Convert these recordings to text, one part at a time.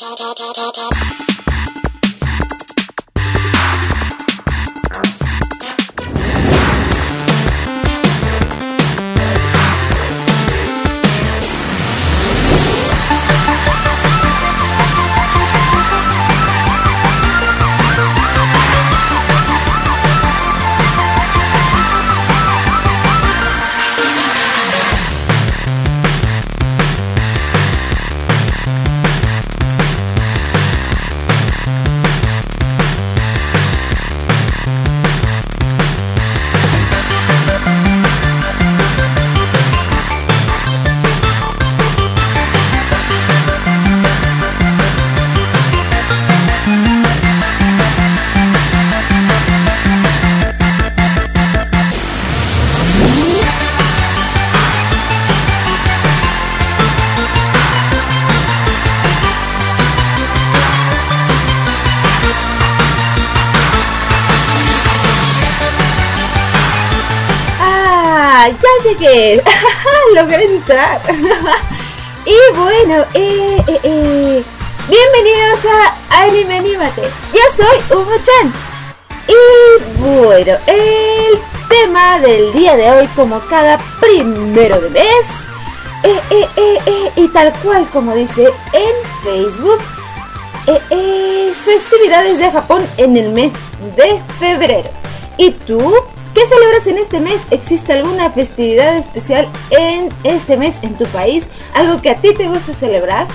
Ya llegué, logré entrar. Y bueno, bienvenidos a Anime Anímate. Yo soy Umo-chan. Y bueno, el tema del día de hoy, como cada primero de mes, y tal cual como dice en Facebook, es festividades de Japón en el mes de febrero. ¿Y tú? ¿Qué celebras en este mes? ¿Existe alguna festividad especial en este mes en tu país? ¿Algo que a ti te gusta celebrar?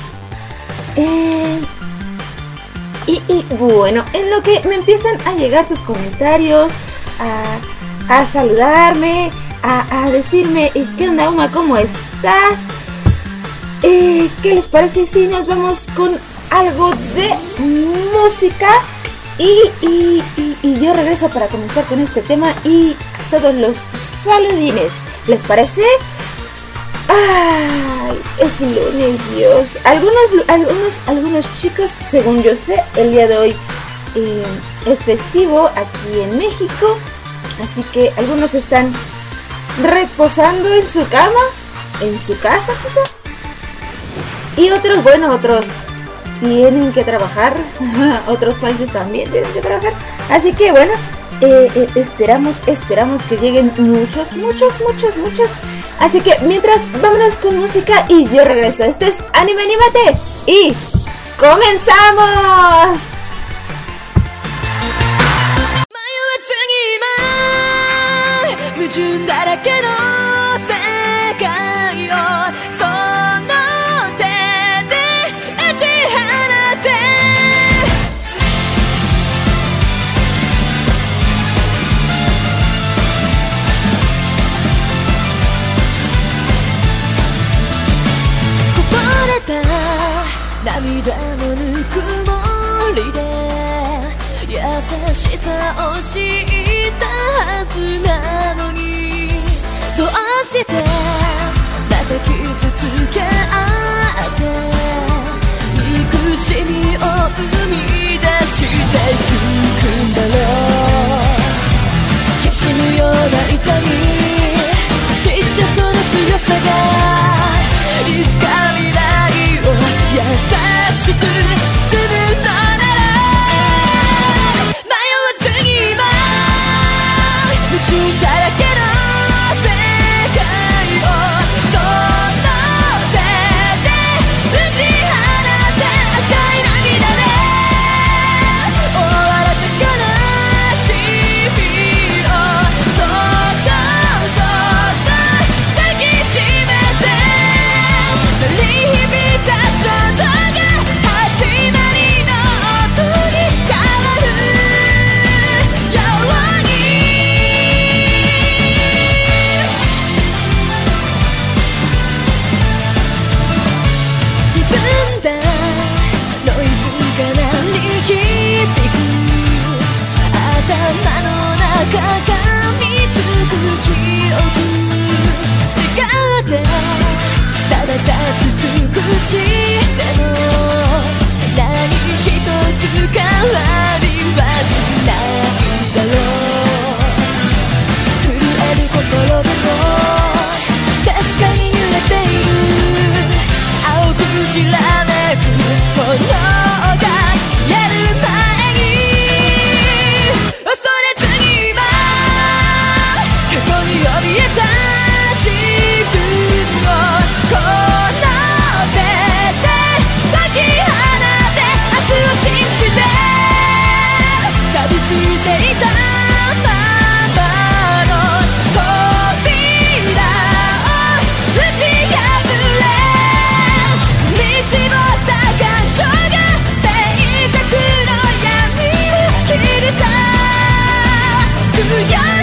Y bueno, en lo que me empiezan a llegar sus comentarios, a saludarme, a decirme ¿qué onda, Uma? ¿Cómo estás? ¿Qué les parece si nos vamos con algo de música? Y yo regreso para comenzar con este tema y todos los saludines. ¿Les parece? ¡Ay! Es lunes, Dios. Algunos chicos, según yo sé, el día de hoy es festivo aquí en México. Así que algunos están reposando en su cama, en su casa quizá. Y otros, bueno, otros tienen que trabajar. Otros países también tienen que trabajar. Así que bueno, esperamos que lleguen muchos. Así que mientras, vámonos con música y yo regreso. Este es Anime Anímate y ¡comenzamos! 「涙のぬくもりで優しさを知ったはずなのにどうしてまた傷つけ合って憎しみを生み出していくんだろう」「きしむような痛み知ってその強さがいつか未来を優しく包むのなら迷わずに今夢中だらけの世界をその手で打ちいたままの扉を打ち破れ見絞った感情が静寂の闇を切り裂くように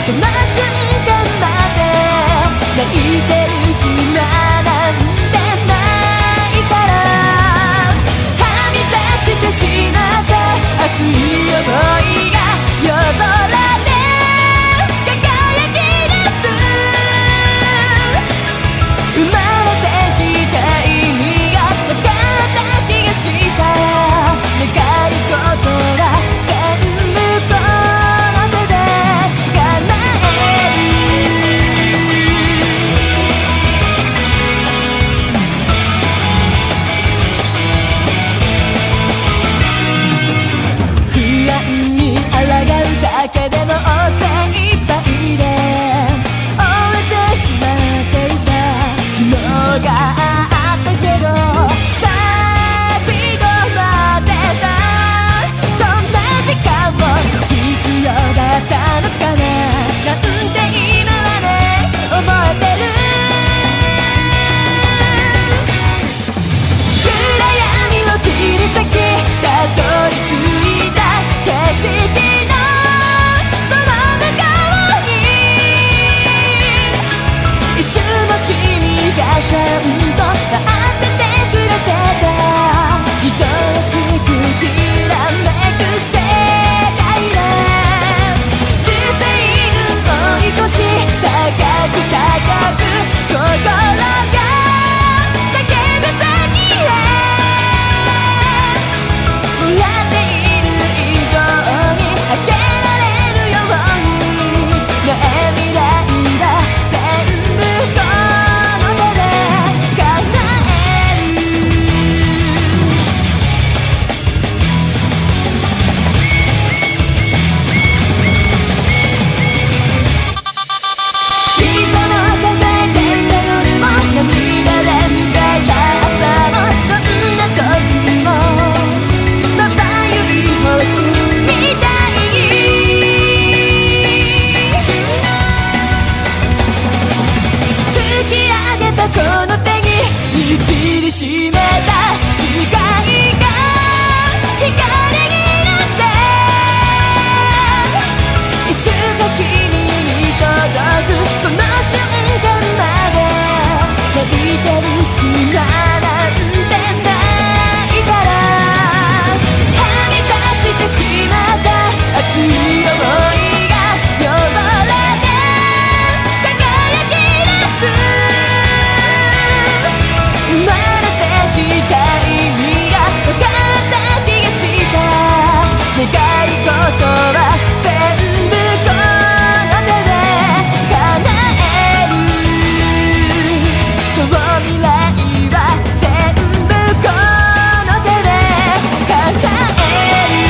その瞬間まで泣いてる暇なんてないからはみ出してしまった熱い想いが夜空で輝き出す生まれてきた意味が分かった気がした願い事は全部この手で叶える不安に抗うだけでも精一杯で終えてしまっていた昨日があったけど立ち止まってたそんな時間も必要だったのかななんて今まで思ってる暗闇を切り裂きたどり着いた景色のその向こうにいつも君がちゃんと待っててくれてた愛おしくきらめく世界で流星群追い越し高く高く心が叫ぶ先へ笑っている以上に開けられるようにねえ未来は全部この手で叶えるいざの風でんだ夜も涙で迎えた朝もどんな時もまばゆい星みたい突き上げたこの手に握りしめた誓いが光になっていつか君に届くその瞬間まで泣いてる暇なんてないからはみ出してしまった熱い想いが夜空で輝き出す生まれてきた意味が分かった気がした願い事は全部この手で叶えるそう未来は全部この手で叶える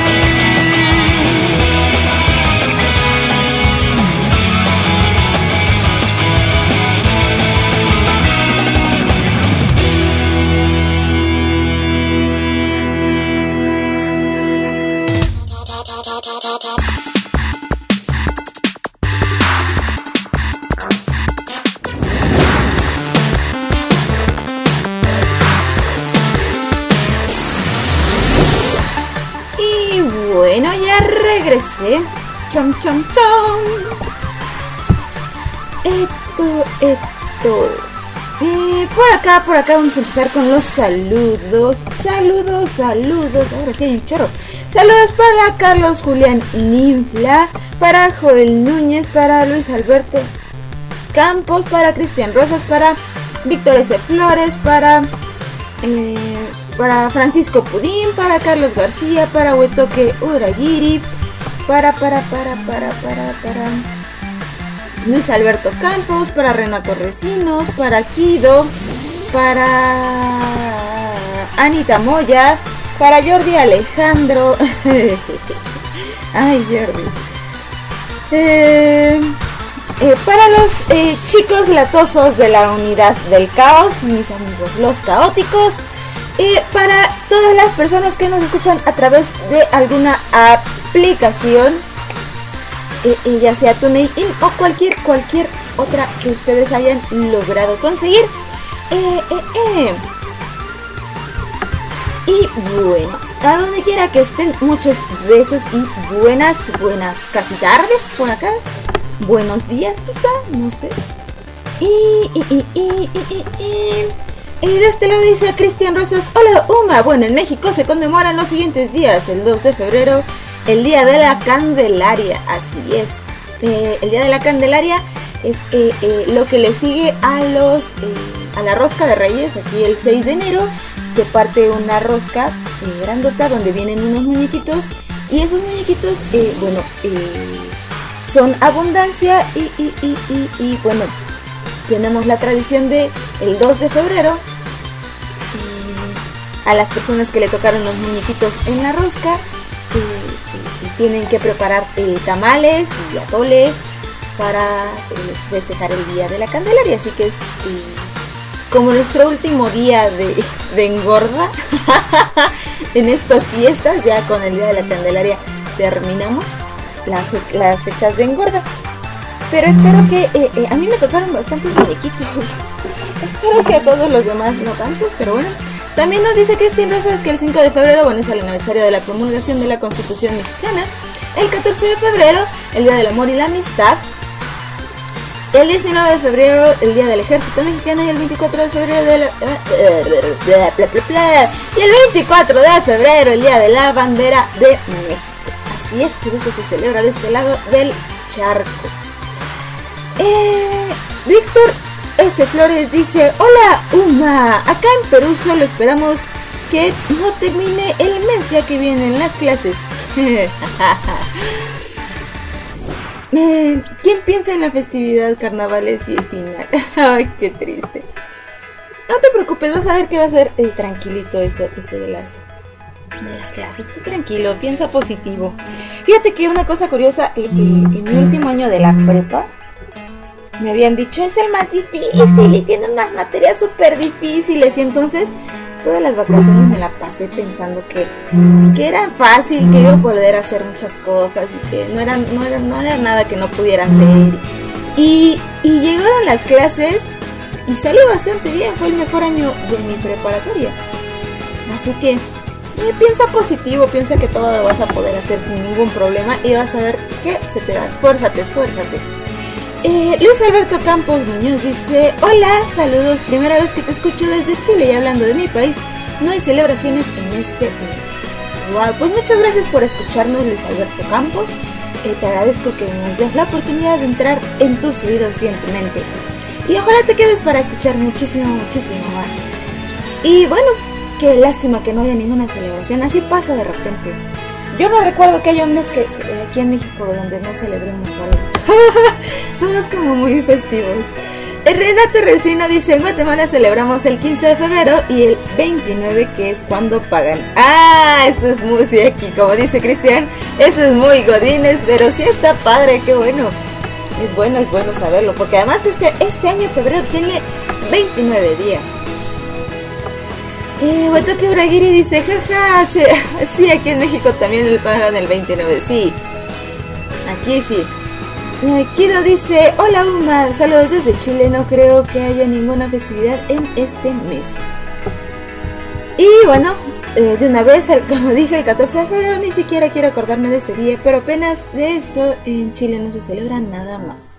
Y bueno, ya regresé. Chom, chom, chom. Por acá vamos a empezar con los saludos. Saludos. Ahora sí hay un chorro. Saludos para Carlos Julián Ninfla, para Joel Núñez, para Luis Alberto Campos, para Cristian Rosas, para Víctor S. Flores, para Francisco Pudín, para Carlos García, para Huetoque Uragiri, para Luis Alberto Campos, para Renato Recinos, para Kido, para Anita Moya, para Jordi Alejandro. Ay, Jordi. Para los chicos latosos de la unidad del caos, mis amigos los caóticos. Para todas las personas que nos escuchan a través de alguna aplicación, ya sea TuneIn o cualquier otra que ustedes hayan logrado conseguir. Y bueno, a donde quiera que estén, muchos besos y buenas casi tardes por acá. buenos días quizá, no sé. Y de este lado dice Cristian Rosas, hola Uma, bueno, en México se conmemoran los siguientes días, el 2 de febrero, el Día de la Candelaria, así es. El Día de la Candelaria es lo que le sigue a la rosca de Reyes. Aquí el 6 de enero se parte una rosca grandota donde vienen unos muñequitos, y esos muñequitos, son abundancia y bueno, tenemos la tradición de el 2 de febrero, a las personas que le tocaron los muñequitos en la rosca, tienen que preparar tamales y atole para festejar el Día de la Candelaria. Así que es como nuestro último día de engorda en estas fiestas. Ya con el Día de la Candelaria terminamos las fechas de engorda. Pero espero que a mí me tocaron bastantes muñequitos. Espero que a todos los demás no tantos, pero bueno. También nos dice Cristian Rosas que el 5 de febrero, bueno, es el aniversario de la promulgación de la Constitución mexicana. El 14 de febrero, el Día del Amor y la Amistad. El 19 de febrero, el Día del Ejército Mexicano. Y el 24 de febrero, y el 24 de febrero, el Día de la Bandera de México. Así es, todo eso se celebra de este lado del charco. Víctor S. Flores dice, hola Uma, acá en Perú solo esperamos que no termine el mes ya que vienen las clases. ¿Quién piensa en la festividad, carnavales y el final? Ay, qué triste. No te preocupes, vas a ver que va a ser tranquilito eso de las clases. Tú tranquilo, piensa positivo. Fíjate que una cosa curiosa, en mi último año de la prepa, me habían dicho, es el más difícil y tiene unas materias súper difíciles. Y entonces todas las vacaciones me la pasé pensando que era fácil, que iba a poder hacer muchas cosas y que no era nada que no pudiera hacer. Y llegaron las clases y salió bastante bien. Fue el mejor año de mi preparatoria. Así que piensa positivo, piensa que todo lo vas a poder hacer sin ningún problema y vas a ver que se te da. Esfuérzate. Luis Alberto Campos Muñoz dice, hola, saludos, primera vez que te escucho desde Chile y hablando de mi país, no hay celebraciones en este mes. Wow, pues muchas gracias por escucharnos, Luis Alberto Campos. Te agradezco que nos des la oportunidad de entrar en tus oídos y en tu mente. Y ojalá te quedes para escuchar muchísimo más. Y bueno, qué lástima que no haya ninguna celebración, así pasa de repente. Yo no recuerdo que haya un mes que aquí en México donde no celebremos algo. Somos como muy festivos. Renato Resino dice, en Guatemala celebramos el 15 de febrero y el 29, que es cuando pagan. Ah, eso es muy, sí, aquí como dice Cristian, eso es muy godines, pero sí está padre, qué bueno. Es bueno saberlo, porque además este año febrero tiene 29 días. Watoki Uragiri dice, jaja, sí, aquí en México también le pagan el 29, sí, aquí sí. Kido dice, hola Uma, saludos desde Chile, no creo que haya ninguna festividad en este mes. Y bueno, de una vez, como dije, el 14 de febrero ni siquiera quiero acordarme de ese día, pero apenas de eso en Chile no se celebra nada más.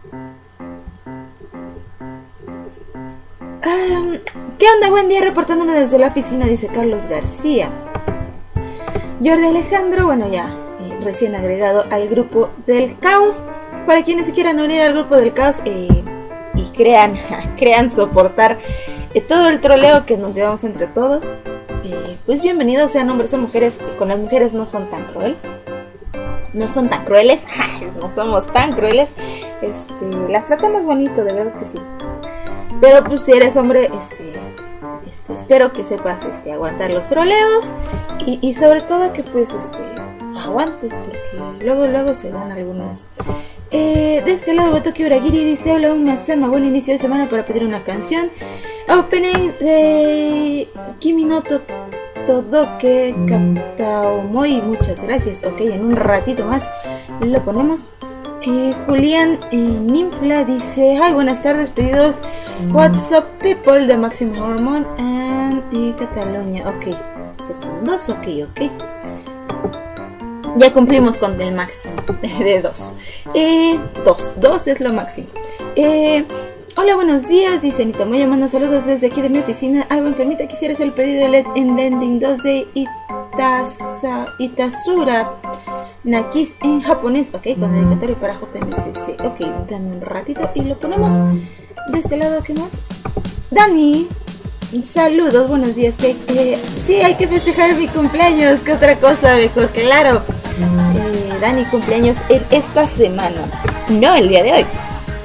¿Qué onda? Buen día, reportándome desde la oficina, dice Carlos García. Jordi Alejandro, bueno, ya recién agregado al grupo del caos. Para quienes se quieran unir al grupo del caos y crean soportar todo el troleo que nos llevamos entre todos, pues bienvenidos, sean hombres o mujeres. Con las mujeres no son tan crueles, no somos tan crueles, las tratamos bonito, de verdad que sí. Pero pues si eres hombre, espero que sepas aguantar los troleos y sobre todo que pues aguantes, porque luego se van algunos. De este lado, Watoki Uragiri dice, hola Uma-sama, buen inicio de semana para pedir una canción. Opening de Kimi no Todoke Kataomoi, muchas gracias. Ok, en un ratito más lo ponemos. Julián Ninfla dice, hi, buenas tardes, pedidos What's Up People de Maximum Hormone and Cataluña. Ok, esos son dos, ok. Ya cumplimos con el máximo de 2. 2 es lo máximo. Hola, buenos días, dice Anita Moya, mando saludos desde aquí de mi oficina. Algo enfermita, quisiera hacer el pedido de Ending 2 de Itasura Nakis en japonés. Ok, con dedicatorio para JMCC. Ok, dame un ratito y lo ponemos de este lado. ¿Qué más? Dani, saludos, buenos días. Sí, hay que festejar mi cumpleaños. ¿Qué otra cosa mejor? Claro. Dani, cumpleaños en esta semana, no el día de hoy.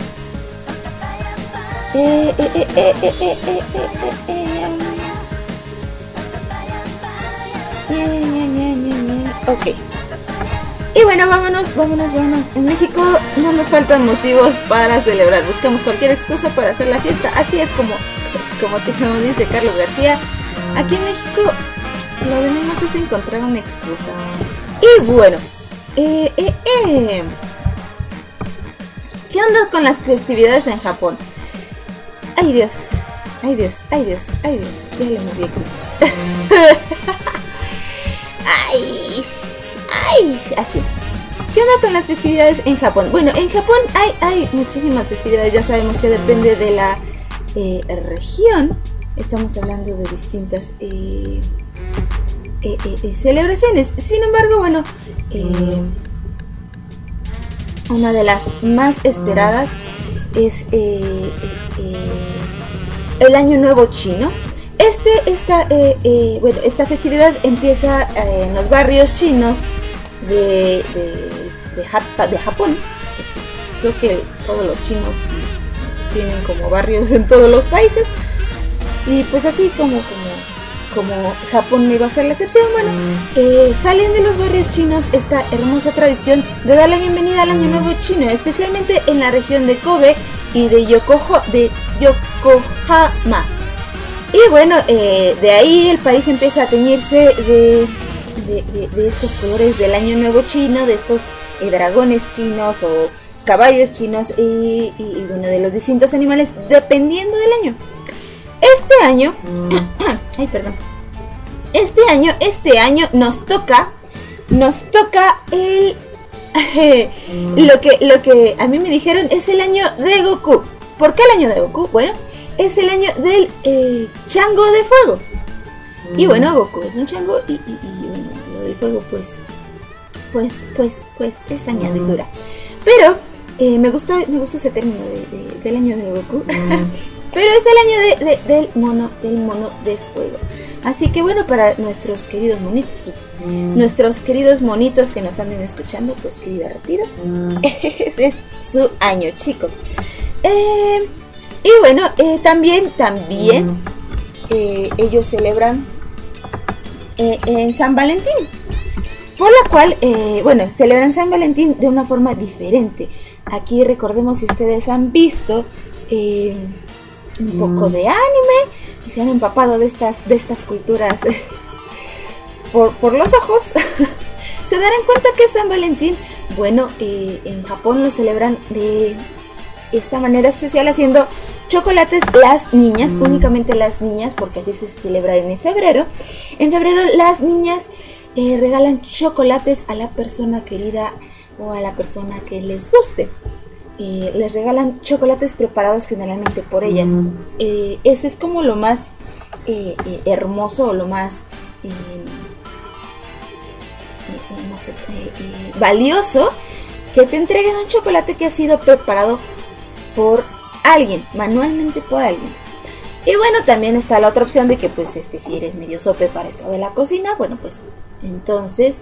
Ok. Y bueno, vámonos. En México no nos faltan motivos para celebrar. Buscamos cualquier excusa para hacer la fiesta. Así es como dice Carlos García. Aquí en México lo de menos es encontrar una excusa. Y bueno, ¿qué onda con las festividades en Japón? Ay Dios, ya le moví aquí. ay, así. ¿Qué onda con las festividades en Japón? Bueno, en Japón hay muchísimas festividades, ya sabemos que depende de la región. Estamos hablando de distintas celebraciones. Sin embargo, bueno, una de las más esperadas es el Año Nuevo Chino. Esta festividad empieza en los barrios chinos de Japón. Creo que todos los chinos tienen como barrios en todos los países, y pues así como Japón no iba a ser la excepción. Bueno, salen de los barrios chinos esta hermosa tradición de dar la bienvenida al Año Nuevo Chino, especialmente en la región de Kobe y de Yokohama. Y bueno, de ahí el país empieza a teñirse de estos colores del Año Nuevo Chino, de estos dragones chinos o caballos chinos, y bueno, de los distintos animales dependiendo del año. Este año nos toca el lo que a mí me dijeron es el año de Goku. ¿Por qué el año de Goku? Bueno, es el año del chango de fuego. Y bueno, Goku es un chango y bueno, lo del fuego pues es añadidura. Pero me gustó ese término del año de Goku. Pero es el año del mono de fuego. Así que bueno, para nuestros queridos monitos, pues nuestros queridos monitos que nos anden escuchando, pues qué divertido. Ese es su año, chicos. Y bueno, también ellos celebran en San Valentín, por la cual, celebran San Valentín de una forma diferente. Aquí recordemos, si ustedes han visto un poco de anime y se han empapado de estas culturas por los ojos, se darán cuenta que San Valentín, bueno, en Japón lo celebran de esta manera especial, haciendo chocolates. Las niñas, únicamente las niñas, porque así se celebra en febrero. En febrero las niñas regalan chocolates a la persona querida o a la persona que les guste. Les regalan chocolates preparados generalmente por ellas. Ese es como lo más hermoso, o lo más valioso, que te entreguen un chocolate que ha sido preparado por alguien, manualmente por alguien. Y bueno, también está la otra opción de que pues si eres medio sope para esto de la cocina, bueno, pues entonces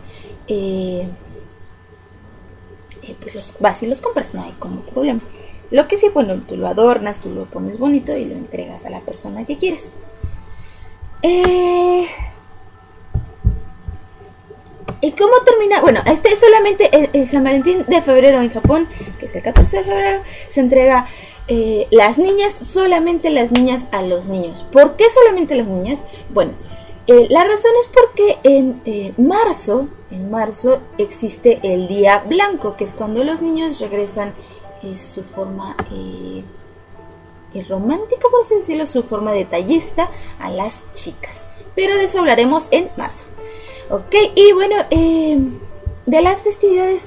pues vas y los compras, no hay como problema. Lo que sí, bueno, tú lo adornas, tú lo pones bonito y lo entregas a la persona que quieres. ¿Y cómo termina? Bueno, este es solamente el San Valentín de febrero en Japón, que es el 14 de febrero, se entrega las niñas, solamente las niñas a los niños. ¿Por qué solamente las niñas? Bueno, la razón es porque en marzo existe el Día Blanco, que es cuando los niños regresan su forma romántica, por así decirlo, su forma detallista a las chicas. Pero de eso hablaremos en marzo. Ok, y bueno, de las festividades,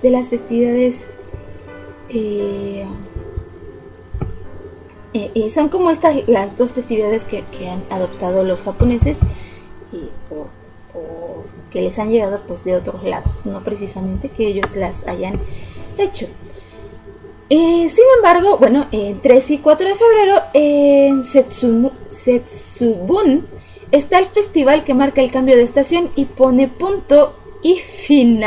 son como estas las dos festividades que han adoptado los japoneses o que les han llegado pues de otros lados, no precisamente que ellos las hayan hecho. Sin embargo, bueno, en 3 y 4 de febrero en Setsubun está el festival que marca el cambio de estación y pone punto y fin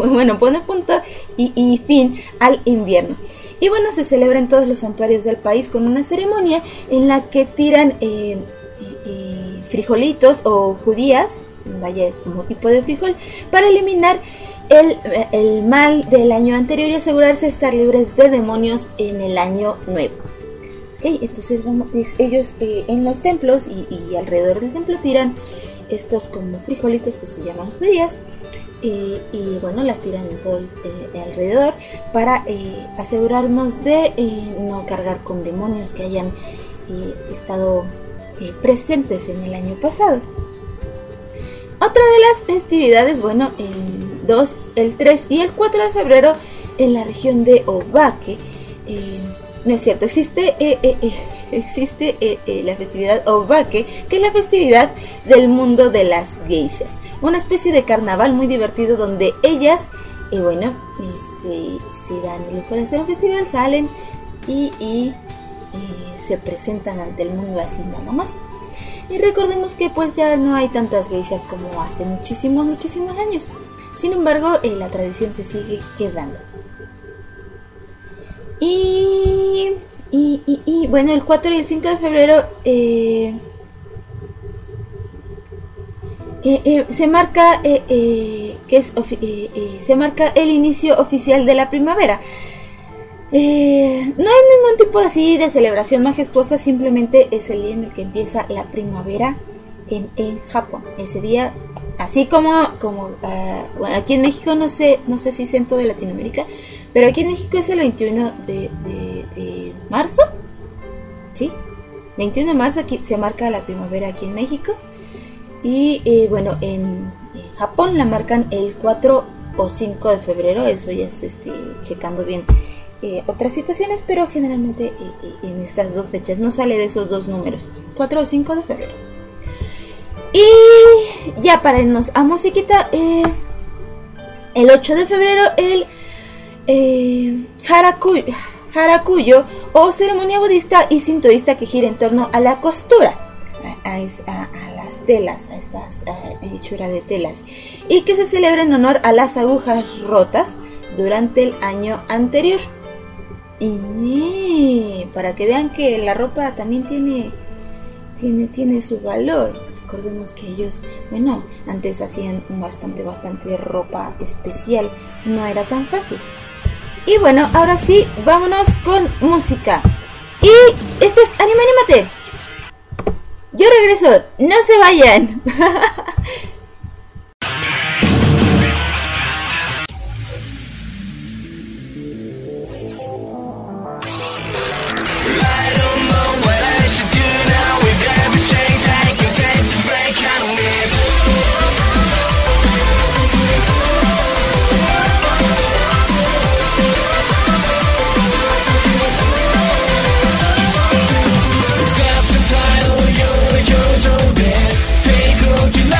al invierno. Y bueno, se celebra en todos los santuarios del país con una ceremonia en la que tiran frijolitos o judías, vaya como tipo de frijol, para eliminar el mal del año anterior y asegurarse de estar libres de demonios en el año nuevo. Entonces ellos en los templos y alrededor del templo tiran estos como frijolitos que se llaman judías y bueno, las tiran en todo alrededor para asegurarnos de no cargar con demonios que hayan estado presentes en el año pasado. Otra de las festividades, bueno, el 3 y el 4 de febrero en la región de Obake, no es cierto, existe la festividad Obake, que es la festividad del mundo de las geishas, una especie de carnaval muy divertido donde ellas, se dan el lujo de hacer un festival, salen y se presentan ante el mundo así nada más. Y recordemos que pues ya no hay tantas geishas como hace muchísimos años. Sin embargo, la tradición se sigue quedando. Y bueno, el 4 y el 5 de febrero se marca se marca el inicio oficial de la primavera. No hay ningún tipo así de celebración majestuosa, simplemente es el día en el que empieza la primavera en Japón. Ese día, así como bueno, aquí en México no sé si es en toda Latinoamérica, pero aquí en México es el 21 de marzo, ¿sí? 21 de marzo aquí se marca la primavera aquí en México y bueno, en Japón la marcan el 4 o 5 de febrero, eso ya es checando bien otras situaciones, pero generalmente en estas dos fechas no sale de esos dos números, 4 o 5 de febrero. Y ya para irnos a musiquita, el 8 de febrero el harakuyo o ceremonia budista y sintoísta que gira en torno a la costura, a las telas, a estas hechuras de telas, y que se celebra en honor a las agujas rotas durante el año anterior. Y para que vean que la ropa también tiene su valor. Recordemos que ellos, bueno, antes hacían bastante ropa especial, no era tan fácil. Y bueno, ahora sí, vámonos con música. Y esto es Anime Anímate. Yo regreso, no se vayan. Take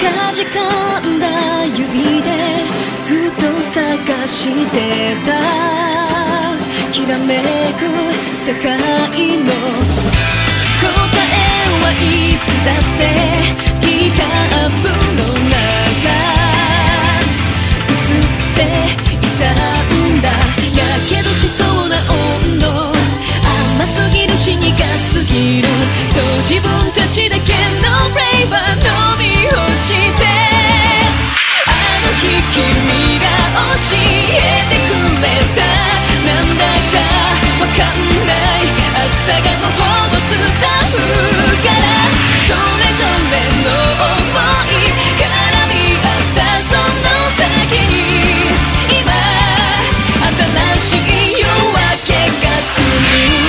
かじかんだ指でずっと探してたきらめく世界の答えはいつだってティーカップの中映っていたんだ。やけどしそうな温度甘すぎるし苦すぎるそう自分たちだけのフレーバー飲み干してあの日君が教えてくれたなんだかわかんない熱さがもうほぼ伝うからそれぞれの想い絡み合ったその先に今新しい夜明けが来る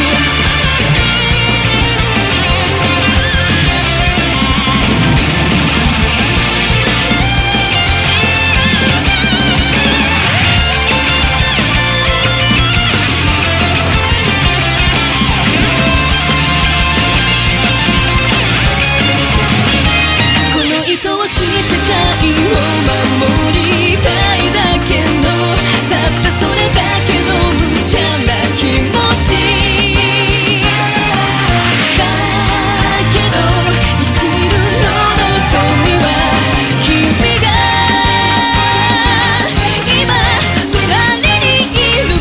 愛しい世界を守りたいだけのたったそれだけの無茶な気持ちだけど一縷の望みは君が今隣にいる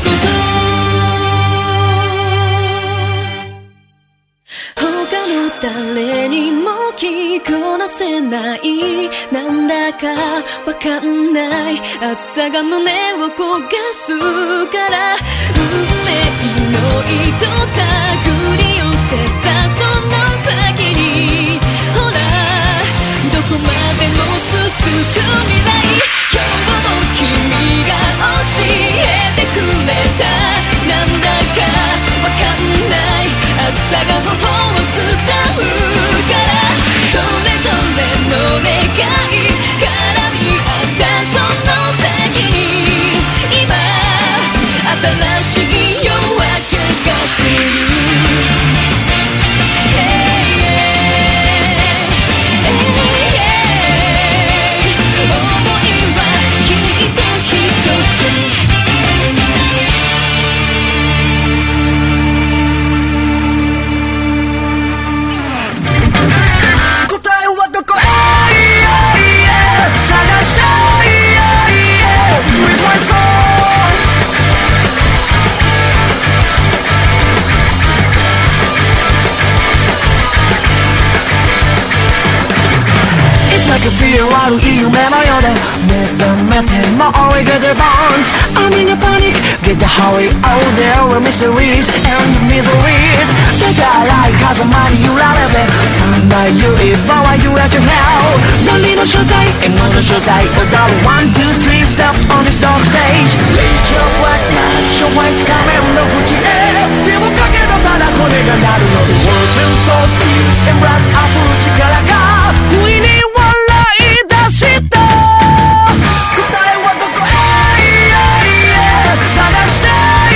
こと他の誰にも聞こなせないなんだかわかんない熱さが胸を焦がすから運命の糸手繰り寄せたその先にほらどこまでも続く未来今日も君が教えてくれたなんだかわかんない熱さが頬を伝うからそれぞれの願い絡み合ったその先に今新しい夜明けが来るフィール悪い夢のようで目覚めても追いかけ bones I'm in a panic Get the hurry out there with mysteries and miseries 出たらい風間に揺られて三大指輪は揺れて now 何の正体 M の正体踊る One, two, three steps on this dark stage Reach your black match ホワイト仮面の縁へ手をかけたただ骨が鳴るの The words and thoughts Schemes and blood 溢る力が不意にした答えはどこ探して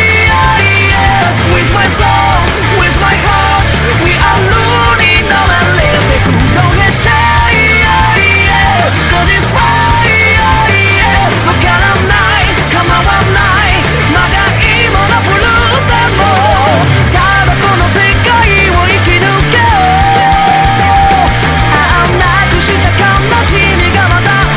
With my soul, with my heart We are running on and living Don't get shy Cause it's fine わからない構わないまだいいものブルーでもただこの世界を生き抜けなくした悲しみがまた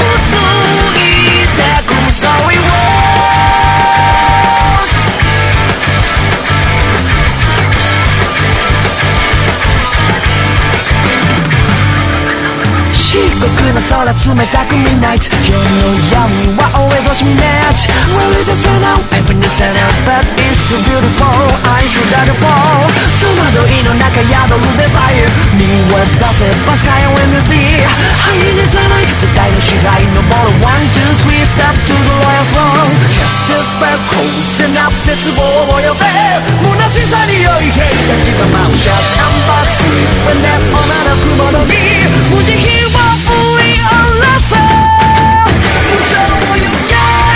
僕の空冷たく midnight 今日の闇は always watch me match Well it is now, I'm in the stand out But it's so beautiful, I should let it fall 戸惑いの中宿る desire 見渡せば sky and the sea 愛にさない絶対の支配登る One, two, three step to the royal throne Cast a spell, closing up 絶望を呼べ虚しさに酔い兵たちが舞う Shots and butts When that 女の雲の実無慈悲は降り下ろせ無情を行け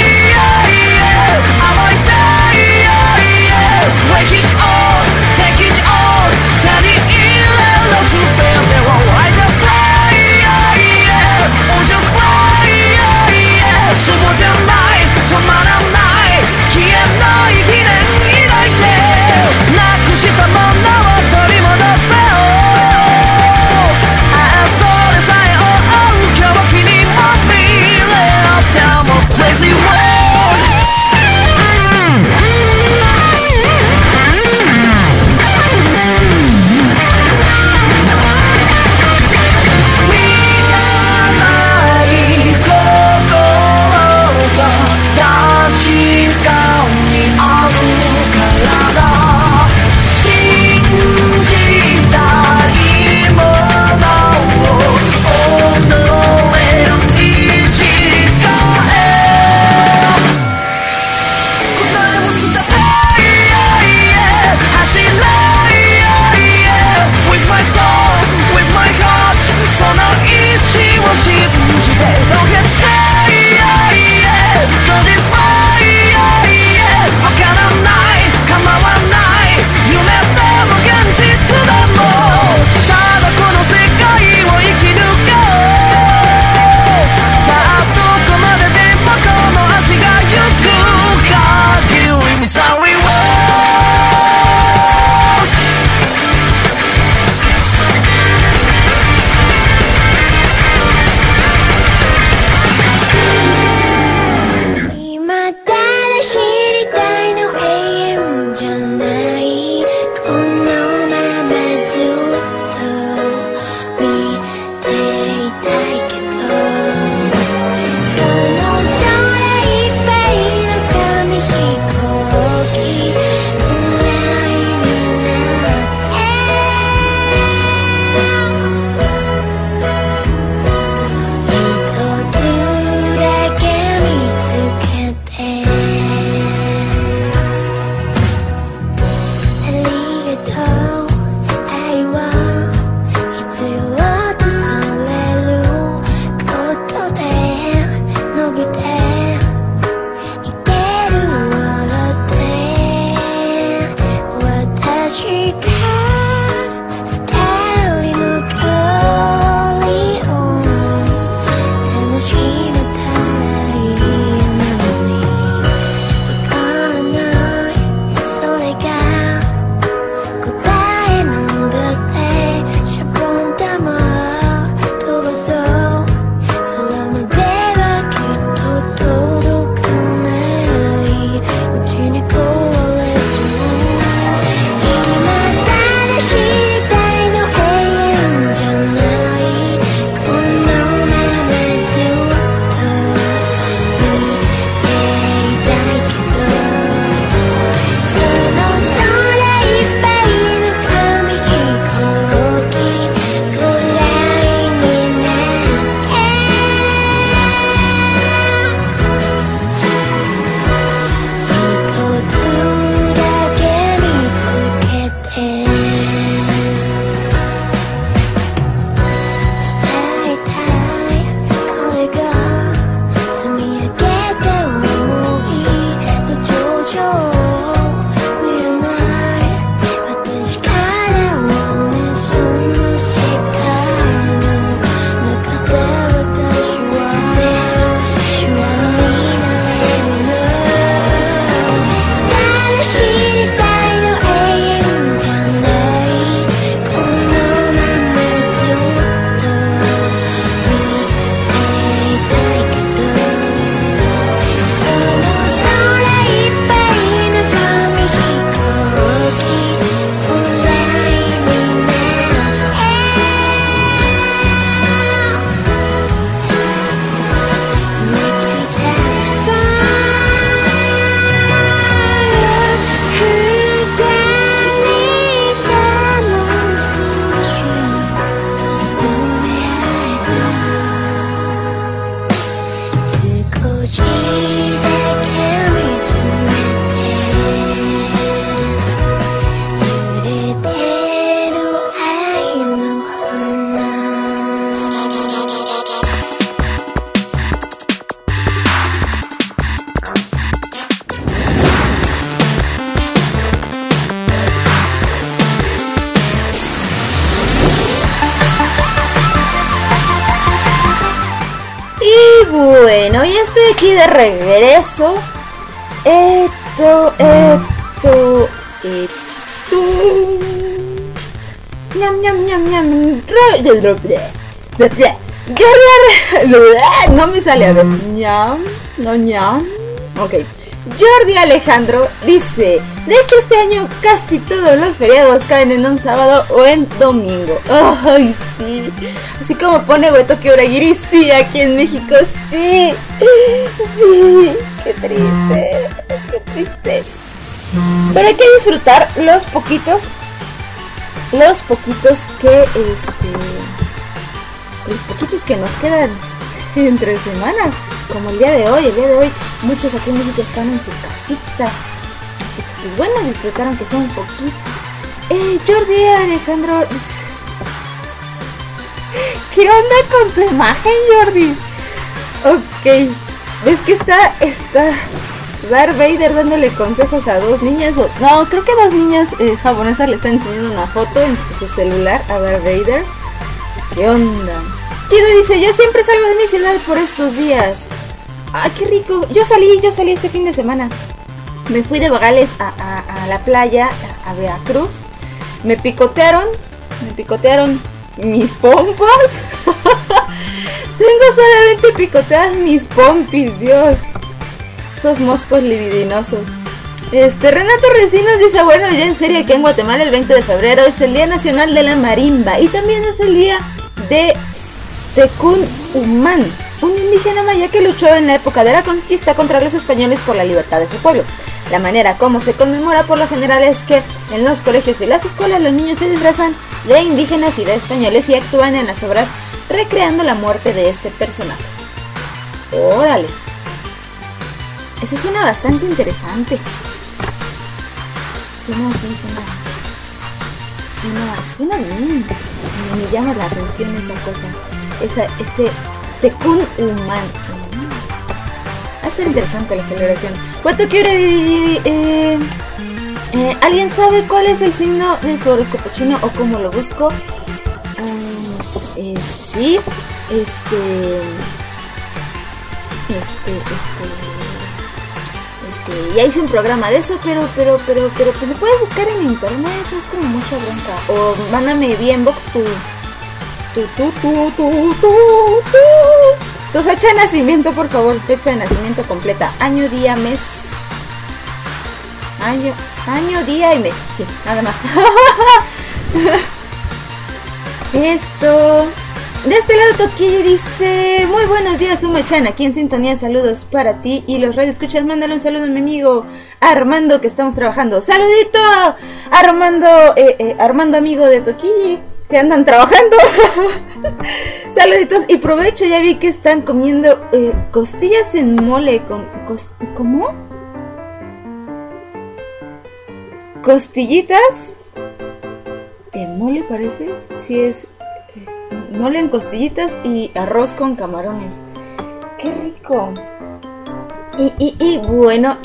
avoid that Break it all, take it all 手に入れろ全てを I just fly, oh just bueno, ya estoy aquí de regreso. Ñam, ñam, ñam, ñam. No me sale, a ver. Ñam, no ñam. Ok. Jordi Alejandro dice: de hecho este año casi todos los feriados caen en un sábado o en domingo. Ay, sí. Así como pone Huetoque Uragiri, sí, aquí en México, sí. Sí, qué triste, qué triste. Pero hay que disfrutar los poquitos que nos quedan entre semana. Como el día de hoy, muchos aquí en México están en su casita. Así que pues bueno, disfrutar aunque sea un poquito. Jordi Alejandro, ¿qué onda con tu imagen, Jordi? Ok, ¿ves que está Darth Vader dándole consejos a dos niñas? No, creo que dos niñas japonesas le están enseñando una foto en su celular a Darth Vader. ¿Qué onda? Kido dice: yo siempre salgo de mi ciudad por estos días. ¡Ah, qué rico! Yo salí este fin de semana. Me fui de vagales a la playa, a Veracruz. Me picotearon mis pompas. Tengo solamente picoteadas mis pompis, Dios. Esos moscos libidinosos. Renato Recinos dice: bueno, ya en serio, que en Guatemala el 20 de febrero es el Día Nacional de la Marimba. Y también es el día de Tecún Umán, un indígena maya que luchó en la época de la conquista contra los españoles por la libertad de su pueblo. La manera como se conmemora por lo general es que en los colegios y las escuelas los niños se disfrazan de indígenas y de españoles y actúan en las obras recreando la muerte de este personaje. ¡Órale! Ese suena bastante interesante. Suena bien. Me llama la atención esa cosa. Ese Tecún Humán. Va a ser interesante la celebración. ¿Cuánto quiere? ¿Alguien sabe cuál es el signo de su horóscopo chino o cómo lo busco? Sí. Ya hice un programa de eso, pero lo puedes buscar en internet, no es como mucha bronca. O mándame vía inbox tu fecha de nacimiento, por favor. Fecha de nacimiento completa, año, día, mes. Año, día y mes. Sí, nada más. Esto. De este lado Toki dice: muy buenos días, Uma-chan, aquí en sintonía, saludos para ti y los radioescuchas. Mándale un saludo a mi amigo Armando, que estamos trabajando. ¡Saludito! Armando, amigo de Toki, que andan trabajando. Saluditos y provecho, ya vi que están comiendo costillas en mole con... ¿Cómo? ¿Costillitas? ¿En mole parece? Sí, es... mole en costillitas y arroz con camarones. ¡Qué rico! Y bueno,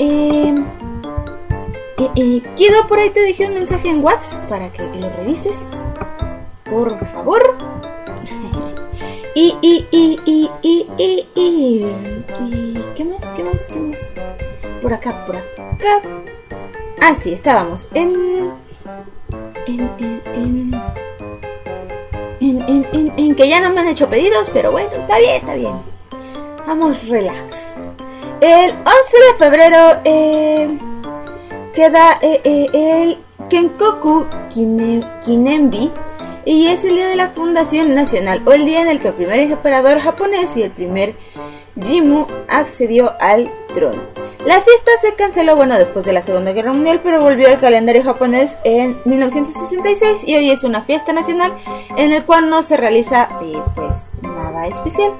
Kido, por ahí te dejé un mensaje en WhatsApp para que lo revises, por favor. Y ¿qué más? Por acá. Ah, sí, estábamos en que ya no me han hecho pedidos, pero bueno, está bien. Vamos, relax. El 11 de febrero queda el Kenkoku Kinenbi, y es el día de la fundación nacional, o el día en el que el primer emperador japonés y el primer Jimmu accedió al trono. La fiesta se canceló, después de la Segunda Guerra Mundial, pero volvió al calendario japonés en 1966 y hoy es una fiesta nacional en el cual no se realiza pues nada especial.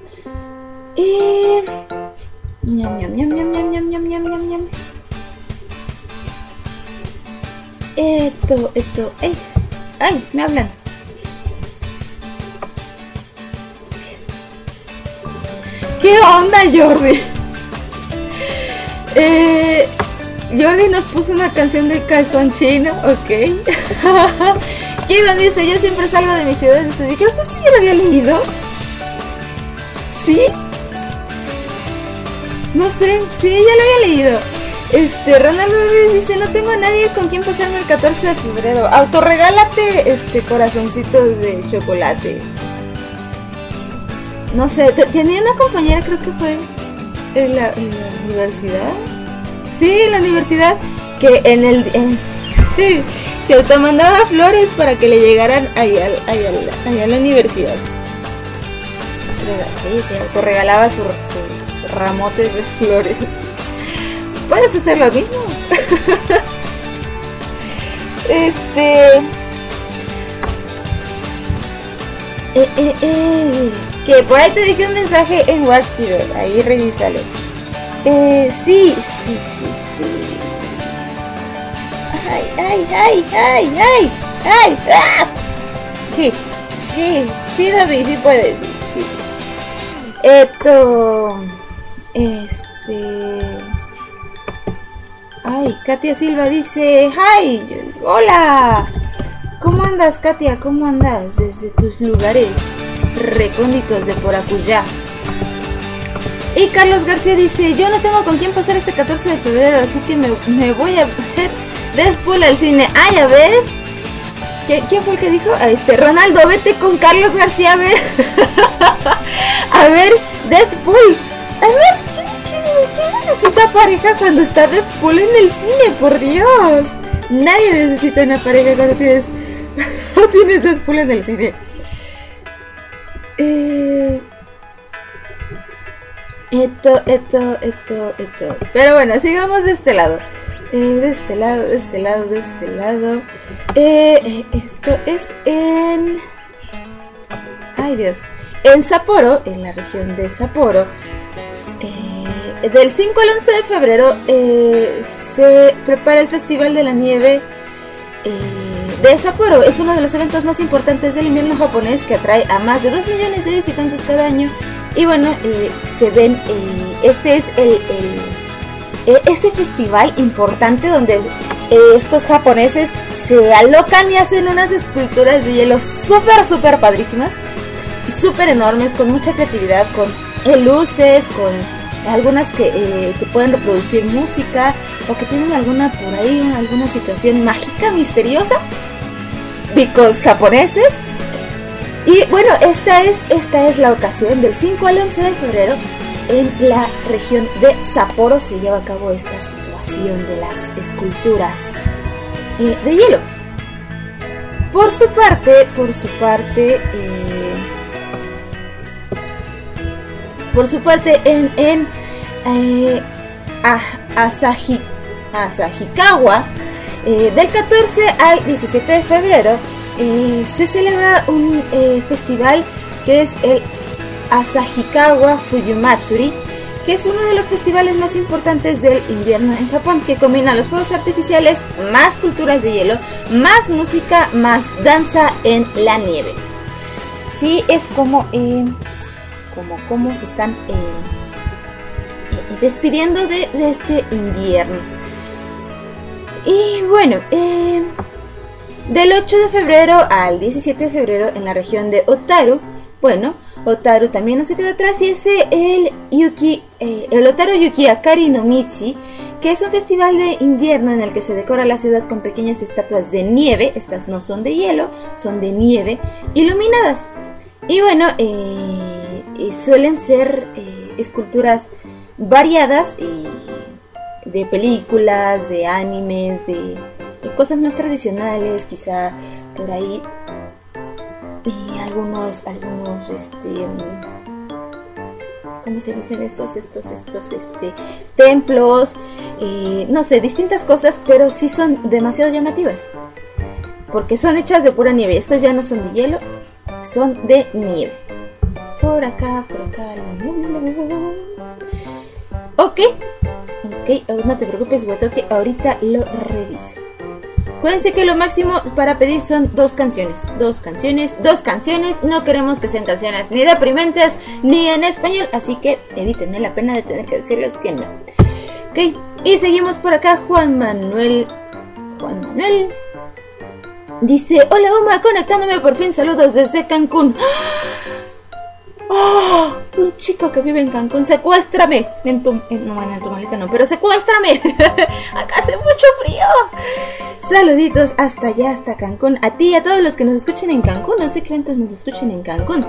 Ay, me hablan. ¿Qué onda, Jordi? Jordi nos puso una canción de calzón chino, ok. Kido dice: yo siempre salgo de mi ciudad. Creo que esto ya lo había leído. ¿Sí? No sé, sí, ya lo había leído. Ronald Rodríguez dice, no tengo a nadie con quien pasarme el 14 de febrero. Autorregálate corazoncitos de chocolate. No sé, tenía una compañera, creo que fue en la universidad. Sí, en la universidad, que se automandaba flores para que le llegaran allá a la universidad. Sí, se autorregalaba sus ramotes de flores. Puedes hacer lo mismo. Que por ahí te dije un mensaje en WhatsApp, ahí revísalo. Sí. Ay. ¡Ah! Sí, David, sí puedes, sí. Ay, Katia Silva dice, ¡ay! ¡Hola! ¿Cómo andas, Katia? ¿Cómo andas desde tus lugares recónditos de por acullá? Y Carlos García dice, yo no tengo con quién pasar este 14 de febrero, así que me voy a ver Deadpool al cine. Ah, ¿ya ves? ¿Quién fue el que dijo? Ronaldo, vete con Carlos García a ver. A ver, Deadpool. Además, ¿quién necesita pareja cuando está Deadpool en el cine? Por Dios. Nadie necesita una pareja cuando tienes Deadpool en el cine. Pero bueno, sigamos de este lado. Esto es en... Ay, Dios. En Sapporo, en la región de Sapporo, del 5 al 11 de febrero se prepara el Festival de la Nieve de Sapporo. Es uno de los eventos más importantes del invierno japonés, que atrae a más de 2 millones de visitantes cada año. Y bueno, se ven, este es ese festival importante donde estos japoneses se alocan y hacen unas esculturas de hielo súper padrísimas, súper enormes, con mucha creatividad, con luces, con algunas que pueden reproducir música, o que tienen alguna situación mágica, misteriosa, because japoneses. Y bueno, esta es la ocasión. Del 5 al 11 de febrero en la región de Sapporo se lleva a cabo esta situación de las esculturas de hielo. Por su parte, en Asahikawa, del 14 al 17 de febrero, se celebra un festival que es el Asahikawa Fuyumatsuri, que es uno de los festivales más importantes del invierno en Japón, que combina los fuegos artificiales, más culturas de hielo, más música, más danza en la nieve. Sí, es como se están despidiendo de este invierno. Y bueno, del 8 de febrero al 17 de febrero en la región de Otaru, bueno, Otaru también no se queda atrás, y es el Otaru Yuki Akari no Michi, que es un festival de invierno en el que se decora la ciudad con pequeñas estatuas de nieve. Estas no son de hielo, son de nieve, iluminadas. Y bueno, suelen ser esculturas variadas, de películas, de animes, de cosas más tradicionales, quizá por ahí, y algunos ¿cómo se dicen estos templos? No sé, distintas cosas, pero sí son demasiado llamativas, porque son hechas de pura nieve. Estos ya no son de hielo, son de nieve. Por acá. Ok, no te preocupes, Watoke, ahorita lo reviso. Acuérdense que lo máximo para pedir son 2 canciones. No queremos que sean canciones ni deprimentes ni en español, así que evítenme la pena de tener que decirles que no. Ok, y seguimos por acá. Juan Manuel dice: hola Oma, conectándome por fin, saludos desde Cancún. ¡Oh! Un chico que vive en Cancún, secuéstrame. En tu maleta no, pero secuéstrame. Acá hace mucho frío. Saluditos hasta allá, hasta Cancún. A ti y a todos los que nos escuchen en Cancún. No sé cuántos nos escuchen en Cancún.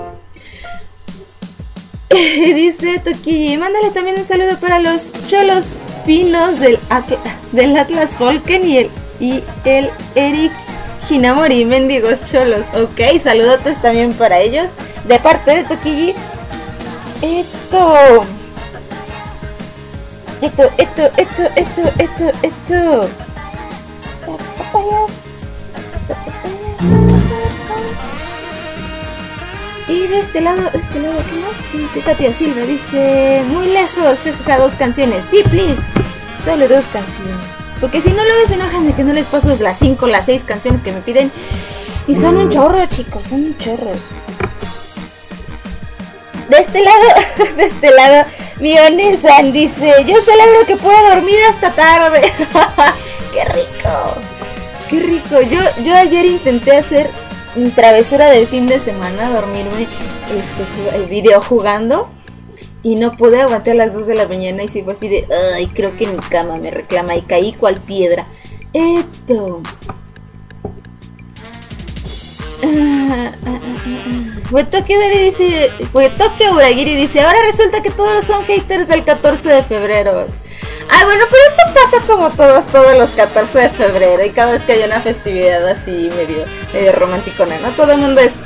Dice Toki, mándale también un saludo para los cholos finos del Atlas Volken y el Eric Hinamori, mendigos cholos. Ok, saludotes también para ellos de parte de Toki. Esto. Y de este lado, ¿qué más? ¿Qué dice Katia Silva? Dice, muy lejos, jajaja, 2 canciones. Sí, please. Solo 2 canciones. Porque si no, luego se enojan de que no les paso las 5, las 6 canciones que me piden. Y son un chorro, chicos, son un chorro. De este lado, Mionesan dice, yo celebro que pueda dormir hasta tarde. ¡Qué rico! ¡Qué rico! Yo ayer intenté hacer mi travesura del fin de semana, dormirme video jugando, y no pude, aguantar a las 2 de la mañana y sí fue así de, ay, creo que mi cama me reclama y caí cual piedra. Huetoque Uragiri dice, ahora resulta que todos son haters del 14 de febrero. Ah, bueno, pero esto pasa como todos los 14 de febrero y cada vez que hay una festividad así medio romanticona, ¿no? Todo el mundo es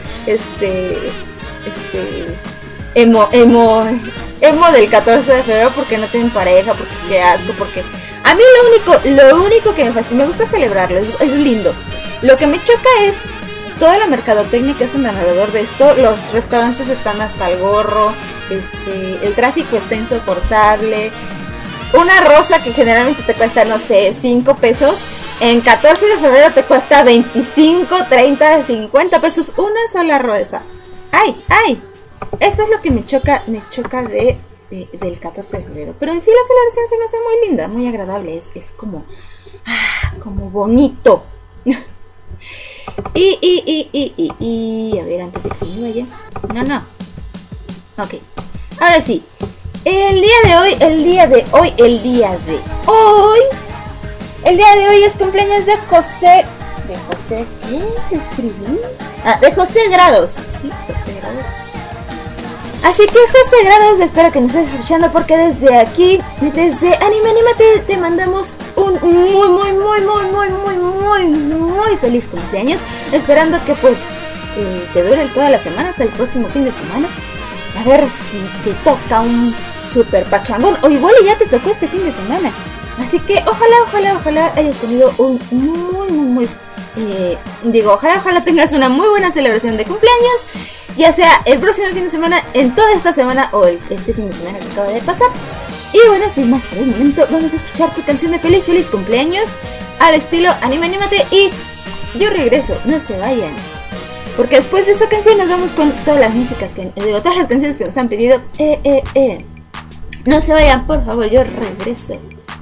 emo del 14 de febrero porque no tienen pareja, porque qué asco, porque a mí lo único que me fastidia, me gusta celebrarlo, es lindo. Lo que me choca es toda la mercadotecnia que hacen alrededor de esto. Los restaurantes están hasta el gorro, el tráfico está insoportable. Una rosa que generalmente te cuesta, no sé, 5 pesos, en 14 de febrero te cuesta 25, 30, 50 pesos una sola rosa. ¡Ay! Eso es lo que me choca del 14 de febrero. Pero en sí la celebración se me hace muy linda, muy agradable, es como bonito. Y a ver, antes de que se me vaya. No. Ok, ahora sí. El día de hoy es cumpleaños de José. ¿De José qué? ¿Qué escribí? De José Grados. Sí, José Grados. Así que José Grados, espero que nos estés escuchando porque desde aquí, desde Anímate, te mandamos un muy feliz cumpleaños. Esperando que pues te dure toda la semana hasta el próximo fin de semana. A ver si te toca un super pachangón, o igual ya te tocó este fin de semana. Así que ojalá hayas tenido un ojalá tengas una muy buena celebración de cumpleaños, ya sea el próximo fin de semana, en toda esta semana o este fin de semana que acaba de pasar. Y bueno, sin más por el momento, vamos a escuchar tu canción de feliz cumpleaños al estilo Anímate, y yo regreso, no se vayan, porque después de esa canción nos vamos con todas las músicas todas las canciones que nos han pedido. No se vayan, por favor, yo regreso.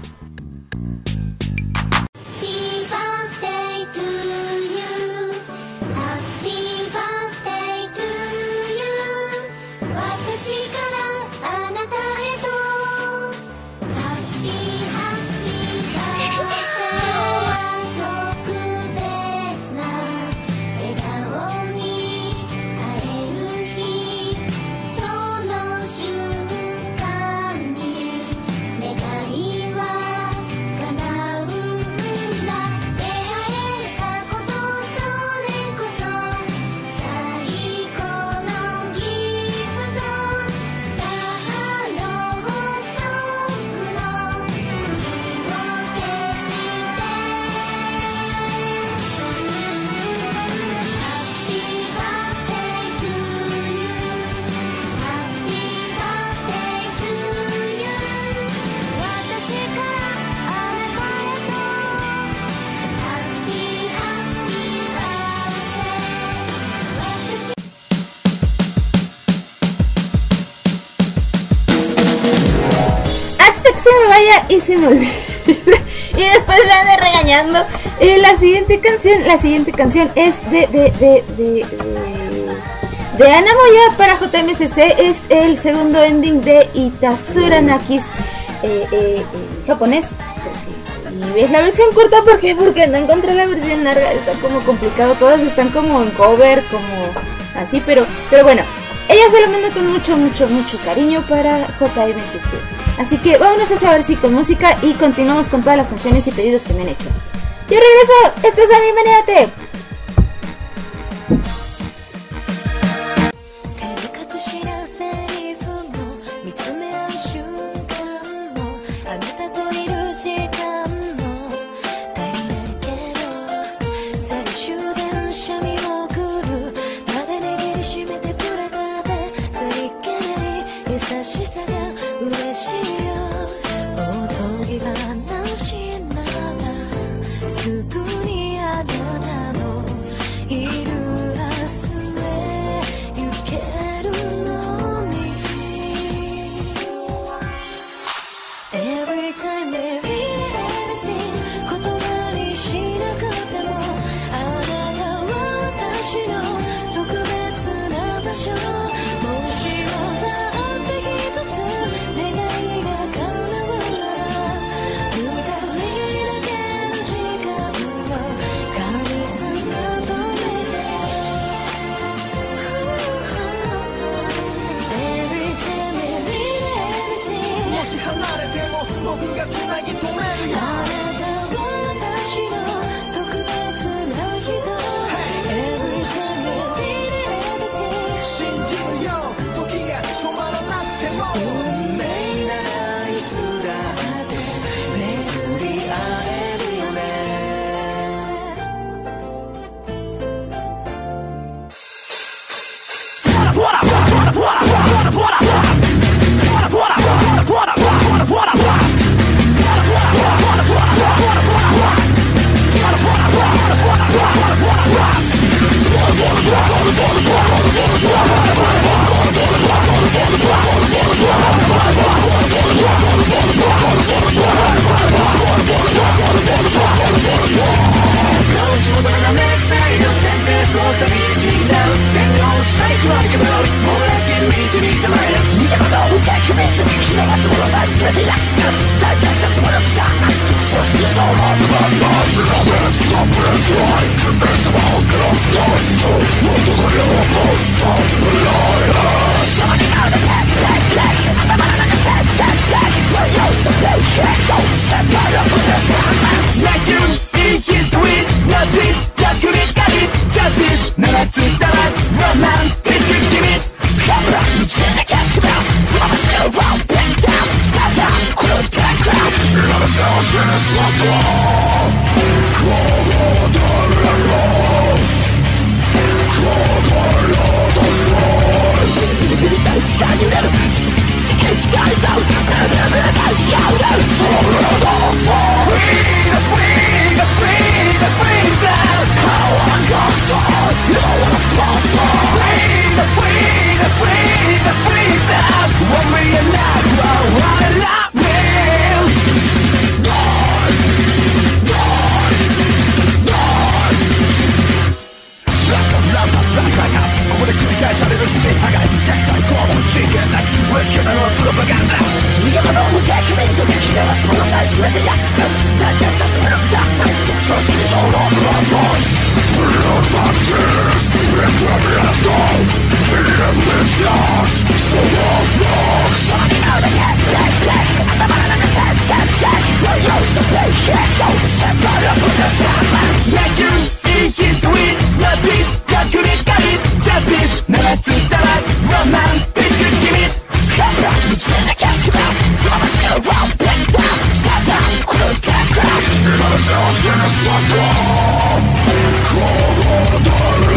Y se me olvida y después me ande regañando. La siguiente canción es de Ana Moya para JMCC es el segundo ending de Itasura Nakis japonés. Y ves la versión corta, ¿por qué? Porque no encontré la versión larga, está como complicado, todas están como en cover, como así, pero bueno, ella se lo manda con mucho cariño para JMCC. Así que vámonos a saber si con música y continuamos con todas las canciones y pedidos que me han hecho. Yo regreso, esto es A Mi Menéate.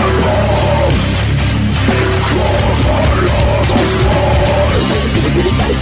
「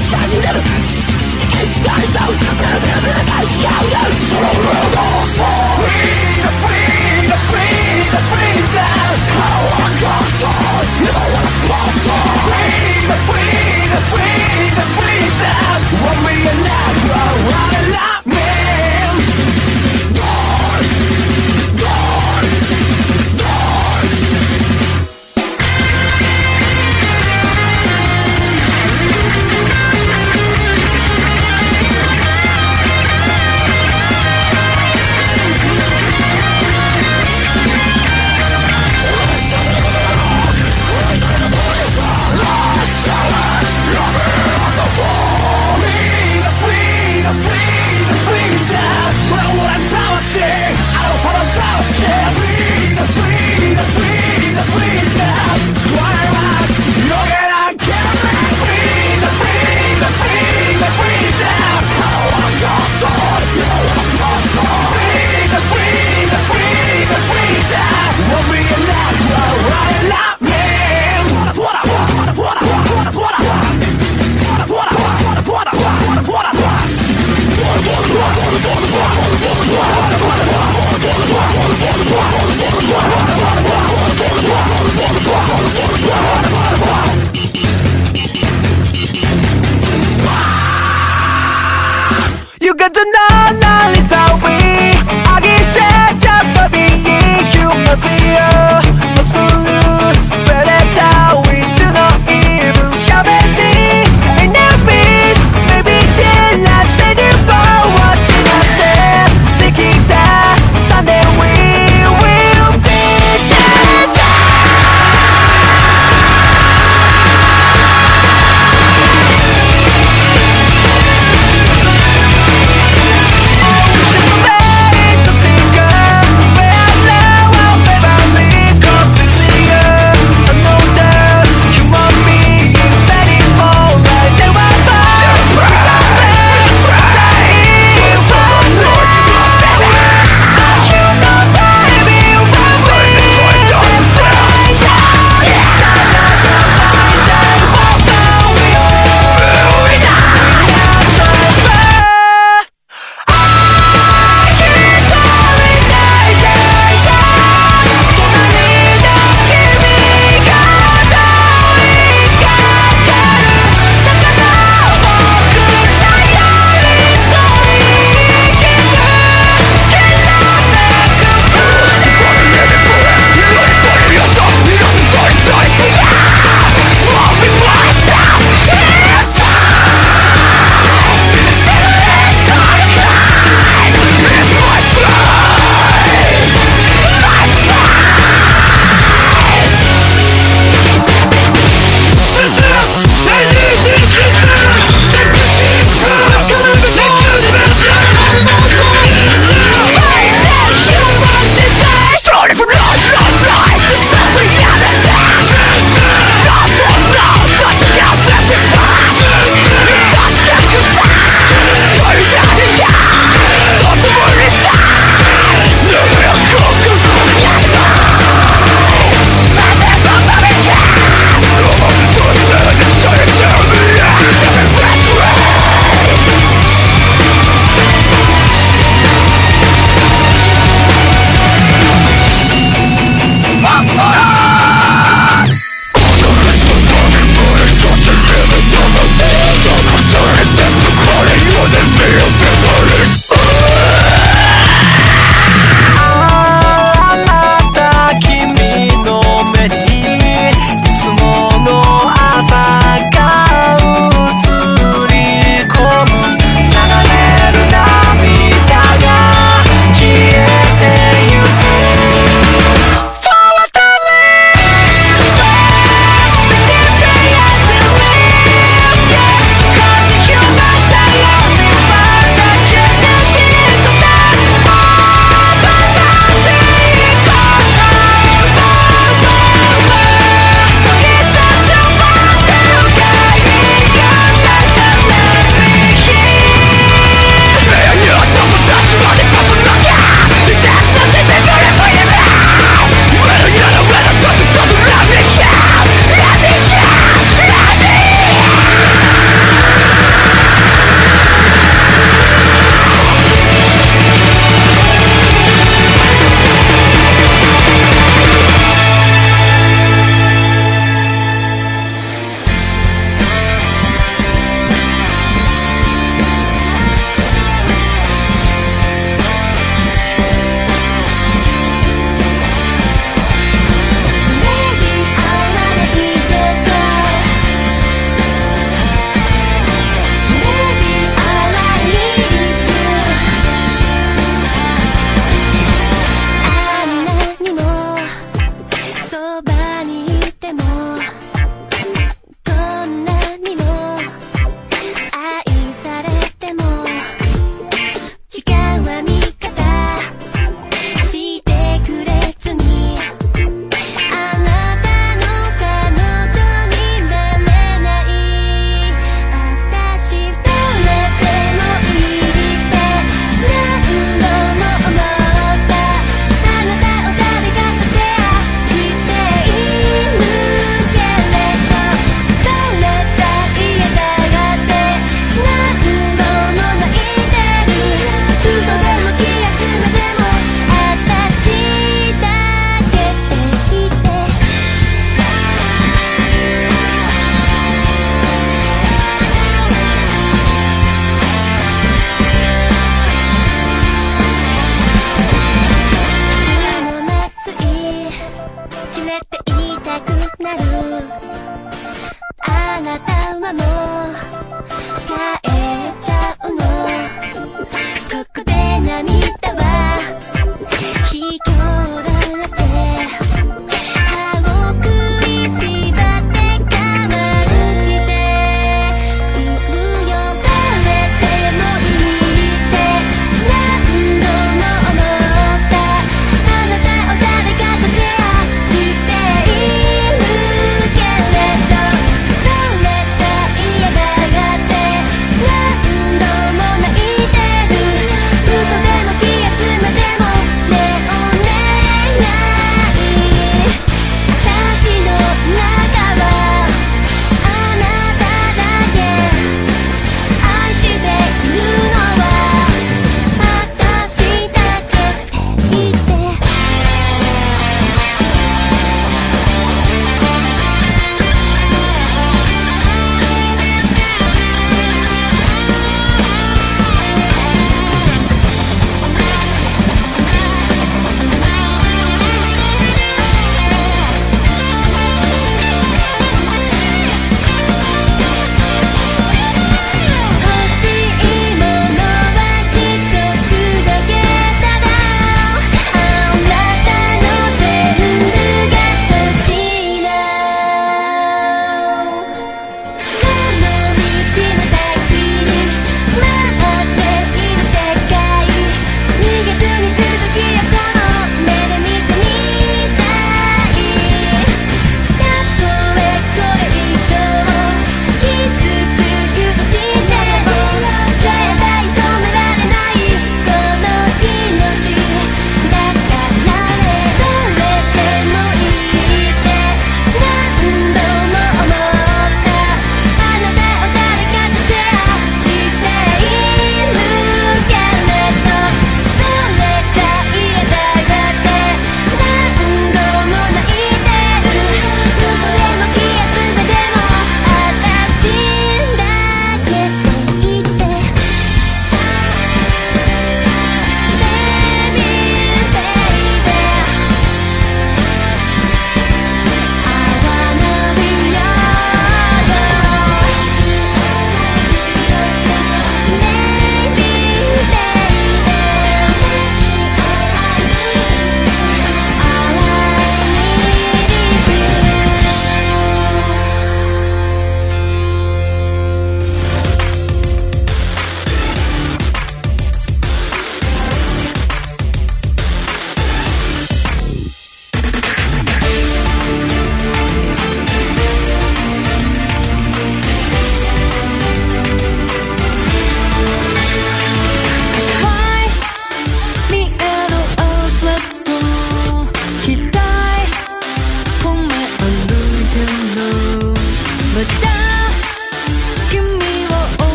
know now is how we I get there just for being humans. We are absolute predator. We do not even have any enemies. Maybe they're not anymore watching us there, thinking that someday we will be dead.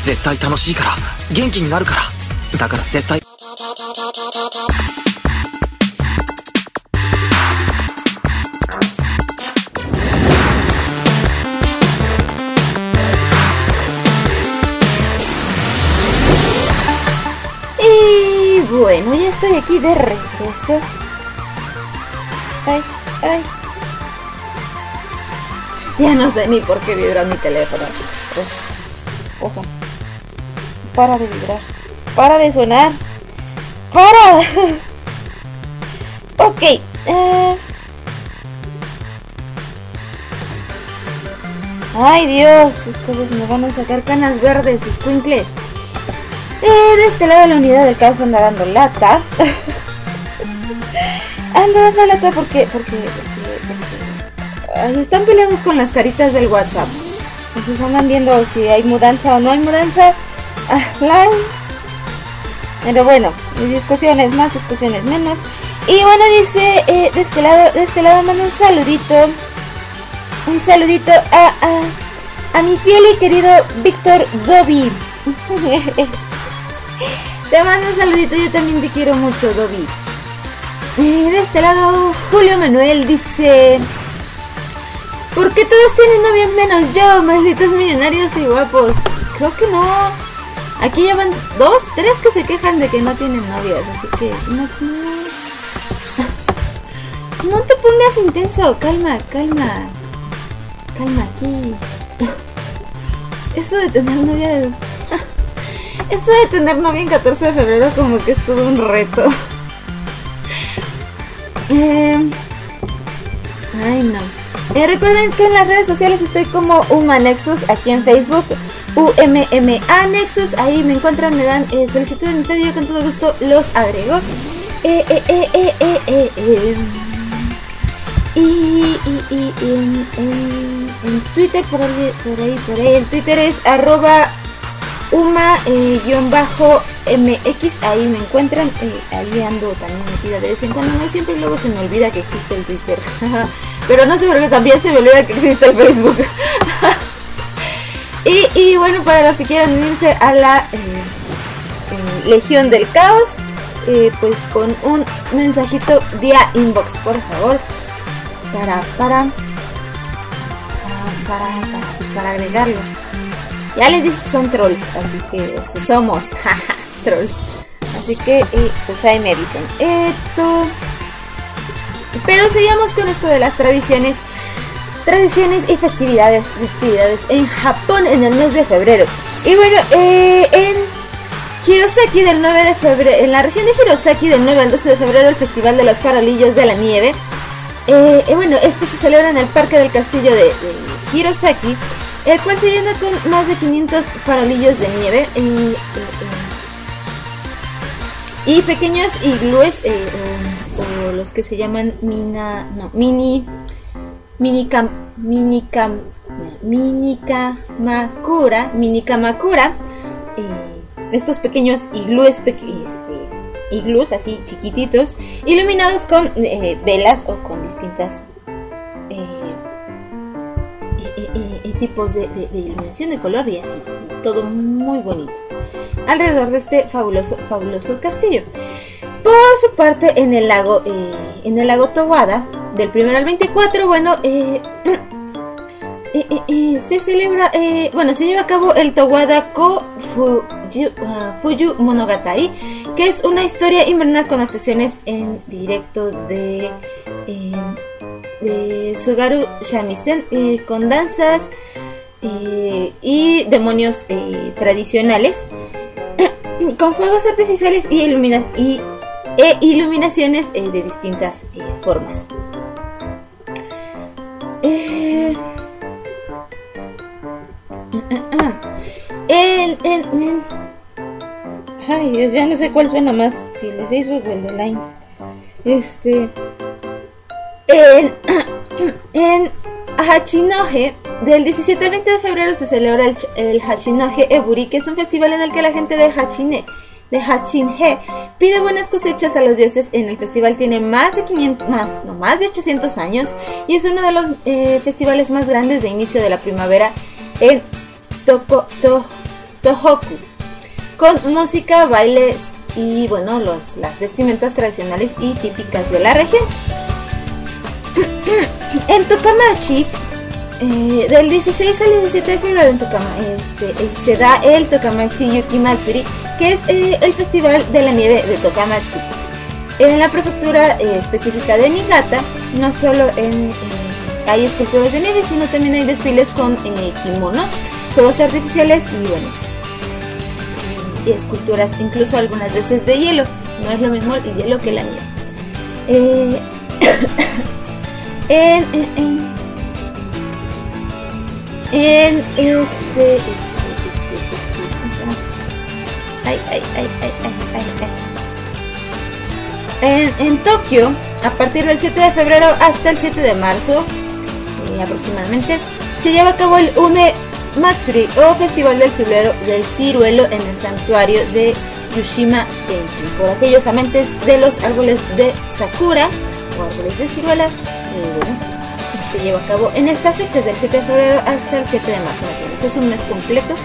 絶対楽しいから元気になるからだから絶対。 Y bueno, ya estoy aquí de regreso. Ay. Ya no sé ni por qué vibra mi teléfono. Ojo. Para de vibrar. Para de sonar. Para. Ok. Ay, Dios. Ustedes me van a sacar canas verdes, escuincles. De este lado de la unidad del caos anda dando lata. Anda dando lata porque están peleados con las caritas del WhatsApp. Entonces andan viendo si hay mudanza o no hay mudanza. Pero bueno, discusiones más, discusiones menos. Y bueno, dice, de este lado mando un saludito a mi fiel y querido Víctor Dobby. Te mando un saludito, yo también te quiero mucho, Dobby. De este lado, Julio Manuel dice: ¿por qué todos tienen novia menos yo, malditos millonarios y guapos? Creo que no. Aquí llevan 2, 3 que se quejan de que no tienen novias, así que no te pongas intenso, calma aquí. Eso de tener novia en 14 de febrero como que es todo un reto. Ay, no. Recuerden que en las redes sociales estoy como Umanexus, aquí en Facebook, UMMA Nexus, ahí me encuentran, me dan solicitud de amistad y yo con todo gusto los agrego. Y en Twitter, por ahí, en Twitter es @uma_mx, ahí me encuentran, ahí ando también metida de vez en cuando, no siempre, luego se me olvida que existe el Twitter, pero no sé por qué también se me olvida que existe el Facebook. y bueno, para los que quieran unirse a la Legión del Caos, pues con un mensajito vía inbox, por favor, para agregarlos. Ya les dije que son trolls, así que somos trolls. Así que pues ahí me dicen pero seguimos con esto de las tradiciones y festividades en Japón en el mes de febrero. Y bueno, en Hirosaki del 9 de febrero, en la región de Hirosaki del 9 al 12 de febrero, el Festival de los Farolillos de la Nieve. Bueno, esto se celebra en el Parque del Castillo de Hirosaki, el cual se llena con más de 500 farolillos de nieve y pequeños iglúes, o los que se llaman minikamakura, estos pequeños iglús así chiquititos, iluminados con velas o con distintas tipos de iluminación de color y así, todo muy bonito alrededor de este fabuloso castillo. Por su parte, en el lago Towada, del 1 al 24, bueno, se celebra, se lleva a cabo el Towada Fuyu Monogatari, que es una historia invernal con actuaciones en directo de Sugaru Shamisen, con danzas y demonios tradicionales, con fuegos artificiales y iluminaciones de distintas formas. Ay Dios, ya no sé cuál suena más, si el de Facebook o el de Line. En Hachinohe, del 17 al 20 de febrero, se celebra el Hachinohe Eburi, que es un festival en el que la gente de Hachinhe pide buenas cosechas a los dioses. En el festival tiene más de 800 años y es uno de los festivales más grandes de inicio de la primavera en Tohoku, con música, bailes y bueno, las vestimentas tradicionales y típicas de la región. En Tokamachi, del 16 al 17 de febrero en se da el Tokamachi Yuki Matsuri, que es el festival de la nieve de Tokamachi. En la prefectura específica de Niigata, no solo hay esculturas de nieve, sino también hay desfiles con kimono, fuegos artificiales y bueno, y esculturas, incluso algunas veces de hielo. No es lo mismo el hielo que la nieve. En Tokio, a partir del 7 de febrero hasta el 7 de marzo aproximadamente, se lleva a cabo el Ume Matsuri o Festival del Ciruelo en el santuario de Yushima Tenki. Por aquellos amantes de los árboles de Sakura o árboles de ciruela, bueno, se lleva a cabo en estas fechas del 7 de febrero hasta el 7 de marzo más o menos. Es un mes completo.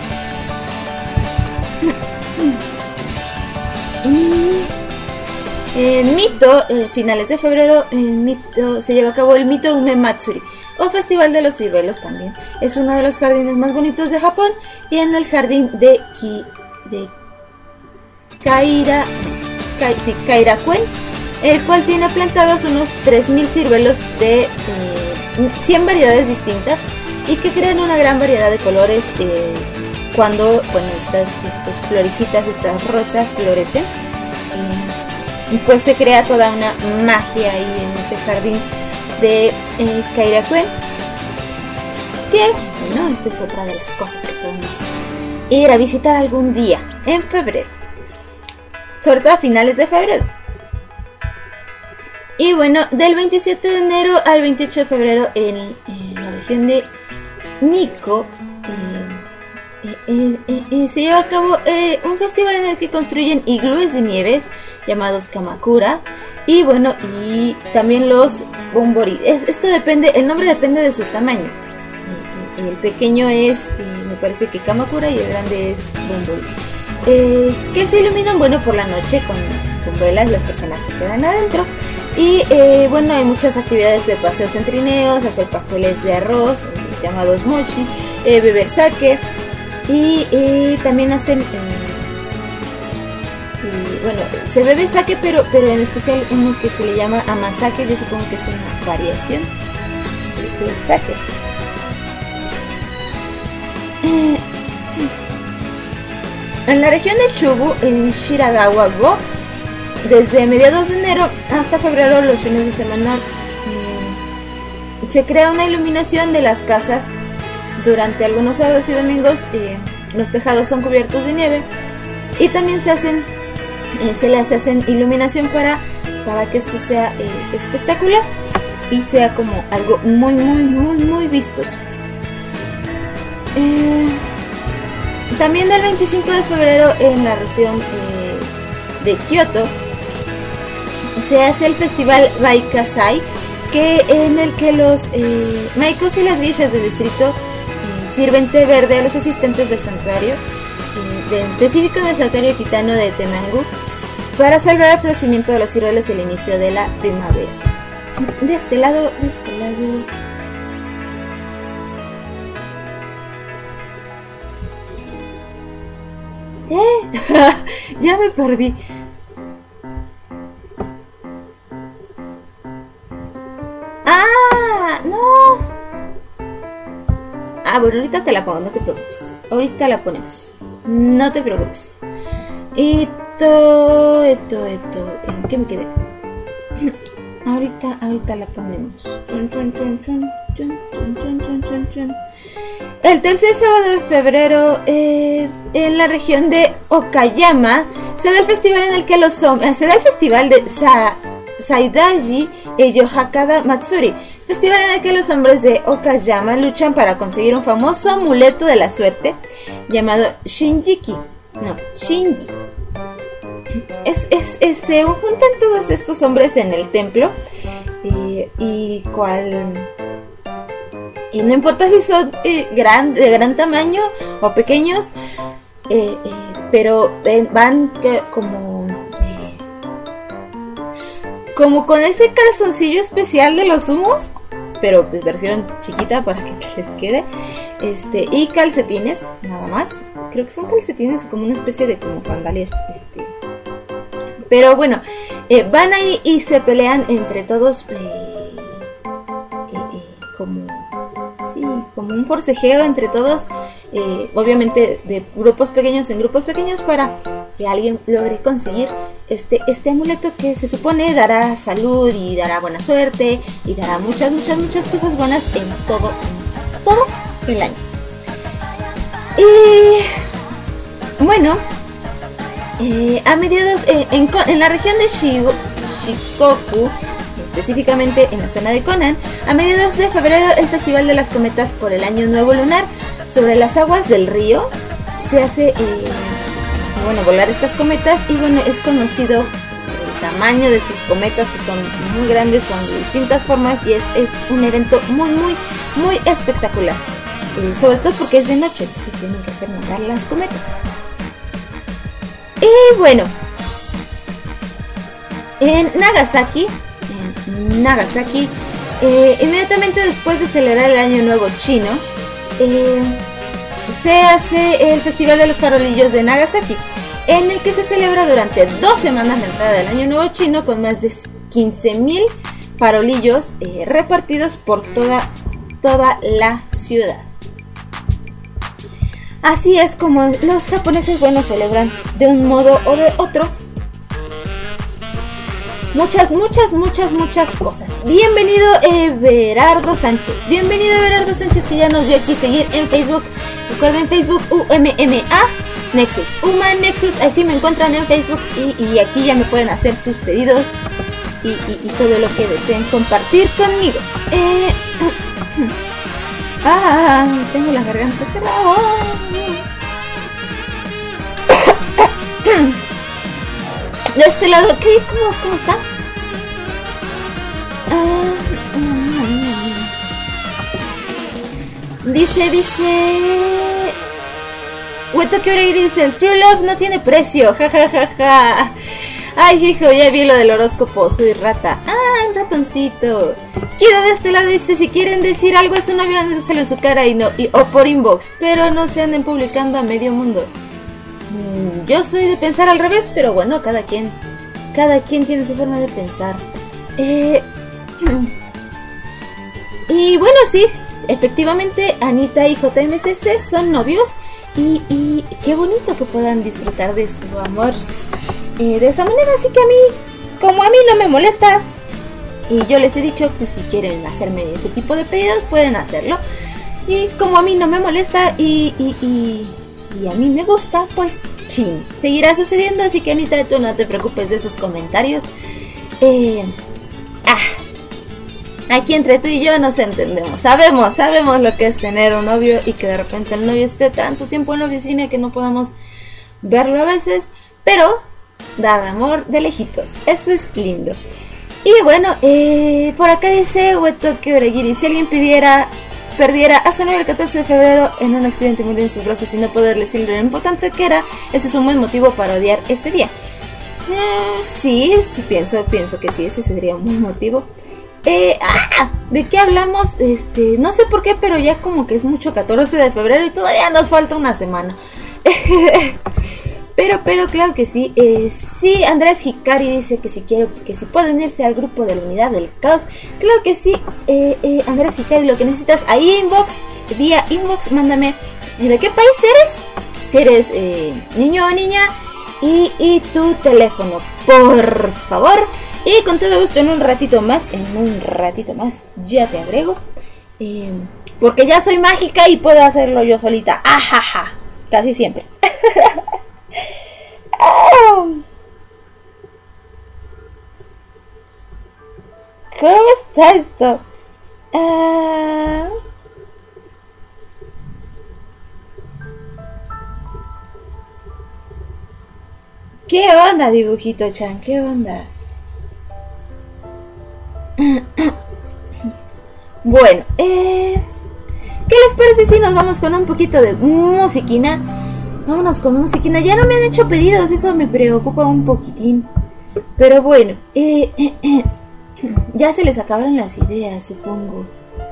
Y en Mito, finales de febrero, en Mito se lleva a cabo el Mito Ume Matsuri o Festival de los Ciruelos también. Es uno de los jardines más bonitos de Japón, y en el jardín de Kairakuen, el cual tiene plantados unos 3.000 ciruelos de 100 variedades distintas y que crean una gran variedad de colores cuando, bueno, estos florecitas, estas rosas florecen. Pues se crea toda una magia ahí en ese jardín de Kairakuen, que bueno, esta es otra de las cosas que podemos ir a visitar algún día en febrero, sobre todo a finales de febrero. Y bueno, del 27 de enero al 28 de febrero en la región de Nikko se lleva a cabo un festival en el que construyen iglúes de nieves llamados Kamakura, y bueno, y también los bombori. Esto depende, el nombre depende de su tamaño. El pequeño es, me parece que Kamakura, y el grande es bombori. Que se iluminan, bueno, por la noche con velas. Las personas se quedan adentro. Y bueno, hay muchas actividades de paseos en trineos, hacer pasteles de arroz llamados mochi, beber sake, y también hacen bueno, se bebe sake, pero en especial uno que se le llama amasake. Yo supongo que es una variación del sake. En la región de Chubu, en Shiragawa-go, desde mediados de enero hasta febrero, los fines de semana, se crea una iluminación de las casas. Durante algunos sábados y domingos los tejados son cubiertos de nieve, y también se les hacen iluminación para que esto sea espectacular y sea como algo muy muy muy muy vistoso. También el 25 de febrero en la región de Kioto se hace el festival Baikasai, en el que los maikos y las geishas del distrito sirven té verde a los asistentes del santuario, en específico del santuario gitano de Tenangu, para celebrar el florecimiento de los ciruelos y el inicio de la primavera. De este lado. Ya me perdí. No. Bueno, ahorita te la pongo, no te preocupes. Ahorita la ponemos, no te preocupes. Esto, ¿en qué me quedé? Ahorita la ponemos. El tercer sábado de febrero, en la región de Okayama, se da el festival en el que se da el festival de Saidaiji Yohakada Matsuri, festival en el que los hombres de Okayama luchan para conseguir un famoso amuleto de la suerte llamado Shinji. Se juntan todos estos hombres en el templo, y no importa si son de gran tamaño o pequeños, pero van como con ese calzoncillo especial de los humos, pero pues versión chiquita para que te les quede, y calcetines, nada más. Creo que son calcetines o como una especie de como sandalias, pero bueno, van ahí y se pelean entre todos, como un forcejeo entre todos, obviamente de grupos pequeños en grupos pequeños, para que alguien logre conseguir este amuleto que se supone dará salud y dará buena suerte y dará muchas cosas buenas en todo el año. Y bueno, a mediados en la región de Shikoku, específicamente en la zona de Konan, a mediados de febrero, el Festival de las Cometas por el Año Nuevo Lunar sobre las aguas del río se hace volar estas cometas, y bueno, es conocido el tamaño de sus cometas, que son muy grandes, son de distintas formas, y es un evento muy espectacular, sobre todo porque es de noche, entonces tienen que hacer nadar las cometas. Y bueno, en Nagasaki, inmediatamente después de celebrar el Año Nuevo chino, se hace el Festival de los Farolillos de Nagasaki, en el que se celebra durante 2 semanas la entrada del Año Nuevo chino, con más de 15,000 farolillos repartidos por toda la ciudad. Así es como los japoneses, celebran de un modo o de otro muchas cosas. Bienvenido Everardo Sánchez, que ya nos dio aquí seguir en Facebook. Recuerden, Facebook UMMA Nexus, UMA Nexus, así me encuentran en Facebook, y aquí ya me pueden hacer sus pedidos y todo lo que deseen compartir conmigo. Tengo la garganta cerrada. De este lado, ¿qué? ¿Cómo está? Dice Wetoki Oregiri, dice: el True Love no tiene precio, jajajaja. Ay, hijo, ya vi lo del horóscopo, soy rata. Un ratoncito. Kido de este lado dice: si quieren decir algo es un avión, háganselo en su cara o por inbox, pero no se anden publicando a medio mundo. Yo soy de pensar al revés, pero bueno, cada quien tiene su forma de pensar. Y bueno, sí, efectivamente Anita y JMCC son novios, y qué bonito que puedan disfrutar de su amor de esa manera. Así que como a mí no me molesta, y yo les he dicho, pues si quieren hacerme ese tipo de pedidos pueden hacerlo, y como a mí no me molesta y a mí me gusta, pues chin, seguirá sucediendo. Así que Anita, tú no te preocupes de esos comentarios. Aquí entre tú y yo nos entendemos, sabemos lo que es tener un novio, y que de repente el novio esté tanto tiempo en la oficina que no podamos verlo a veces, pero dar amor de lejitos, eso es lindo. Y bueno, por acá dice Wetoki Oregiri: si alguien perdiera a su novio el 14 de febrero en un accidente y murió en sus brazos, y no poderle decir lo importante que era, ese es un buen motivo para odiar ese día. Sí, pienso que sí, ese sería un buen motivo. ¿De qué hablamos? No sé por qué, pero ya como que es mucho 14 de febrero y todavía nos falta una semana. Pero claro que sí. Sí, Andrés Hikari dice que si puede unirse al grupo de la Unidad del Caos. Claro que sí, Andrés Hikari, lo que necesitas ahí vía inbox, mándame de qué país eres, si eres niño o niña, y tu teléfono, por favor. Y con todo gusto, en un ratito más ya te agrego, porque ya soy mágica y puedo hacerlo yo solita. Ajaja, casi siempre. ¿Cómo está esto? ¿Qué onda, dibujito chan? ¿Qué onda? Bueno, ¿qué les parece si nos vamos con un poquito de musiquina? vámonos con musiquina. Ya no me han hecho pedidos, eso me preocupa un poquitín. Pero bueno, ya se les acabaron las ideas, supongo.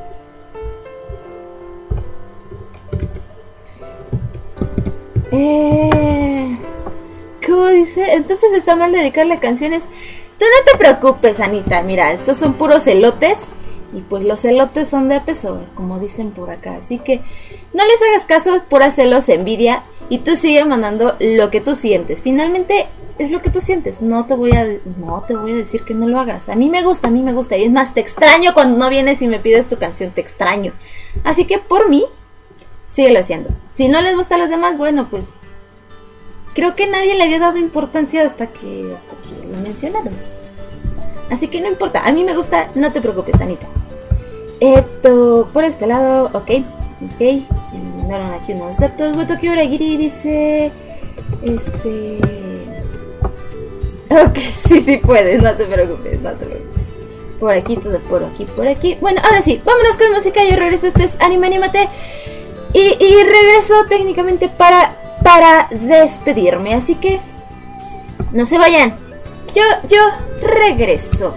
¿Cómo dice? Entonces está mal dedicarle canciones. Tú no te preocupes, Anita. Mira, estos son puros elotes. Y pues los elotes son de peso, como dicen por acá. Así que no les hagas caso, es pura celos, envidia. Y tú sigue mandando lo que tú sientes. Finalmente es lo que tú sientes. No te voy a decir que no lo hagas. A mí me gusta. Y es más, te extraño cuando no vienes y me pides tu canción. Te extraño. Así que por mí, síguelo haciendo. Si no les gusta a los demás, bueno, pues creo que nadie le había dado importancia hasta que lo mencionaron. Así que no importa, a mí me gusta, no te preocupes, Anita. Por este lado, ok. Me mandaron aquí unos datos. Botoki Oragiri dice... Ok, sí puedes, no te preocupes. Por aquí, todo por aquí. Bueno, ahora sí, vámonos con música. Yo regreso, esto es Anime Anímate. Y regreso técnicamente para despedirme. Así que no se vayan. Yo regreso.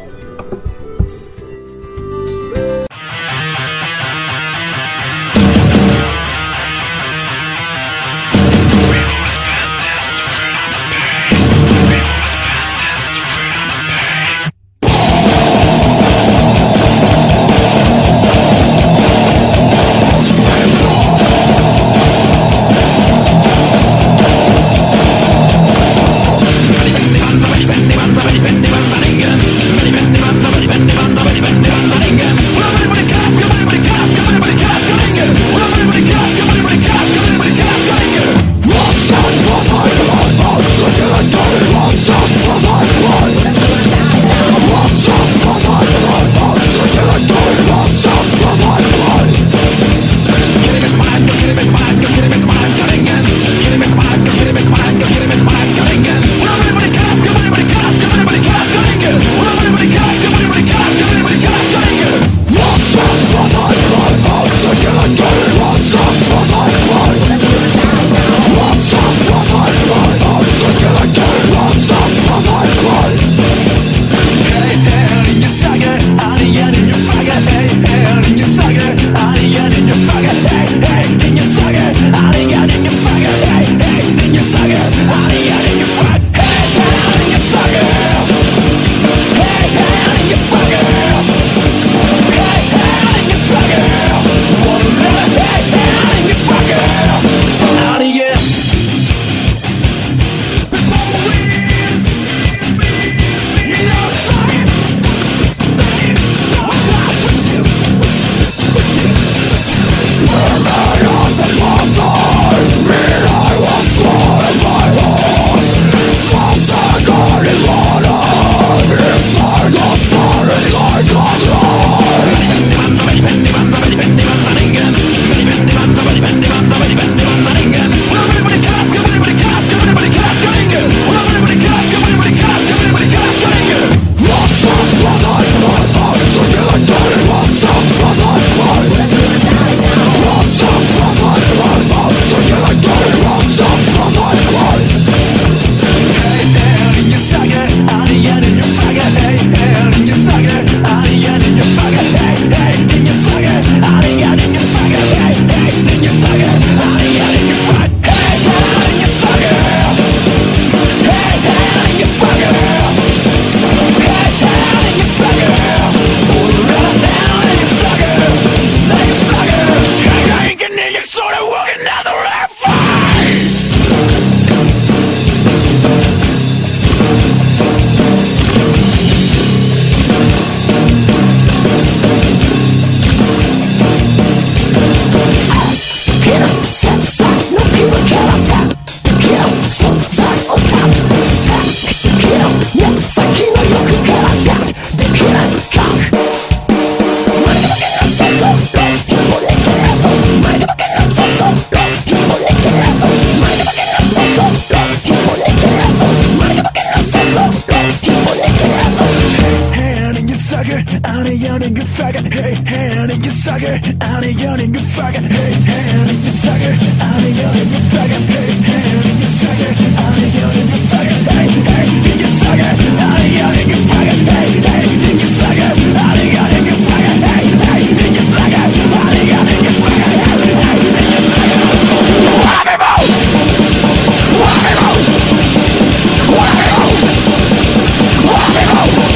Bang, bang, bang, bang, bang, bang, bang, bang, bang, bang, bang, bang, bang, bang, bang, sucker, I'm a young nigga fucker. Hey, hey, you sucker, I'm a young nigga fucker. Hey, hey, you sucker, I'm a young nigga fucker. Hey, hey, you sucker, I'm a young nigga fucker. Hey, hey, you sucker, I'm a young nigga fucker. Hey, hey, you sucker, I'm a young nigga fucker. Hey, hey, you sucker. Rock and roll, rock and roll, rock and roll, rock and roll.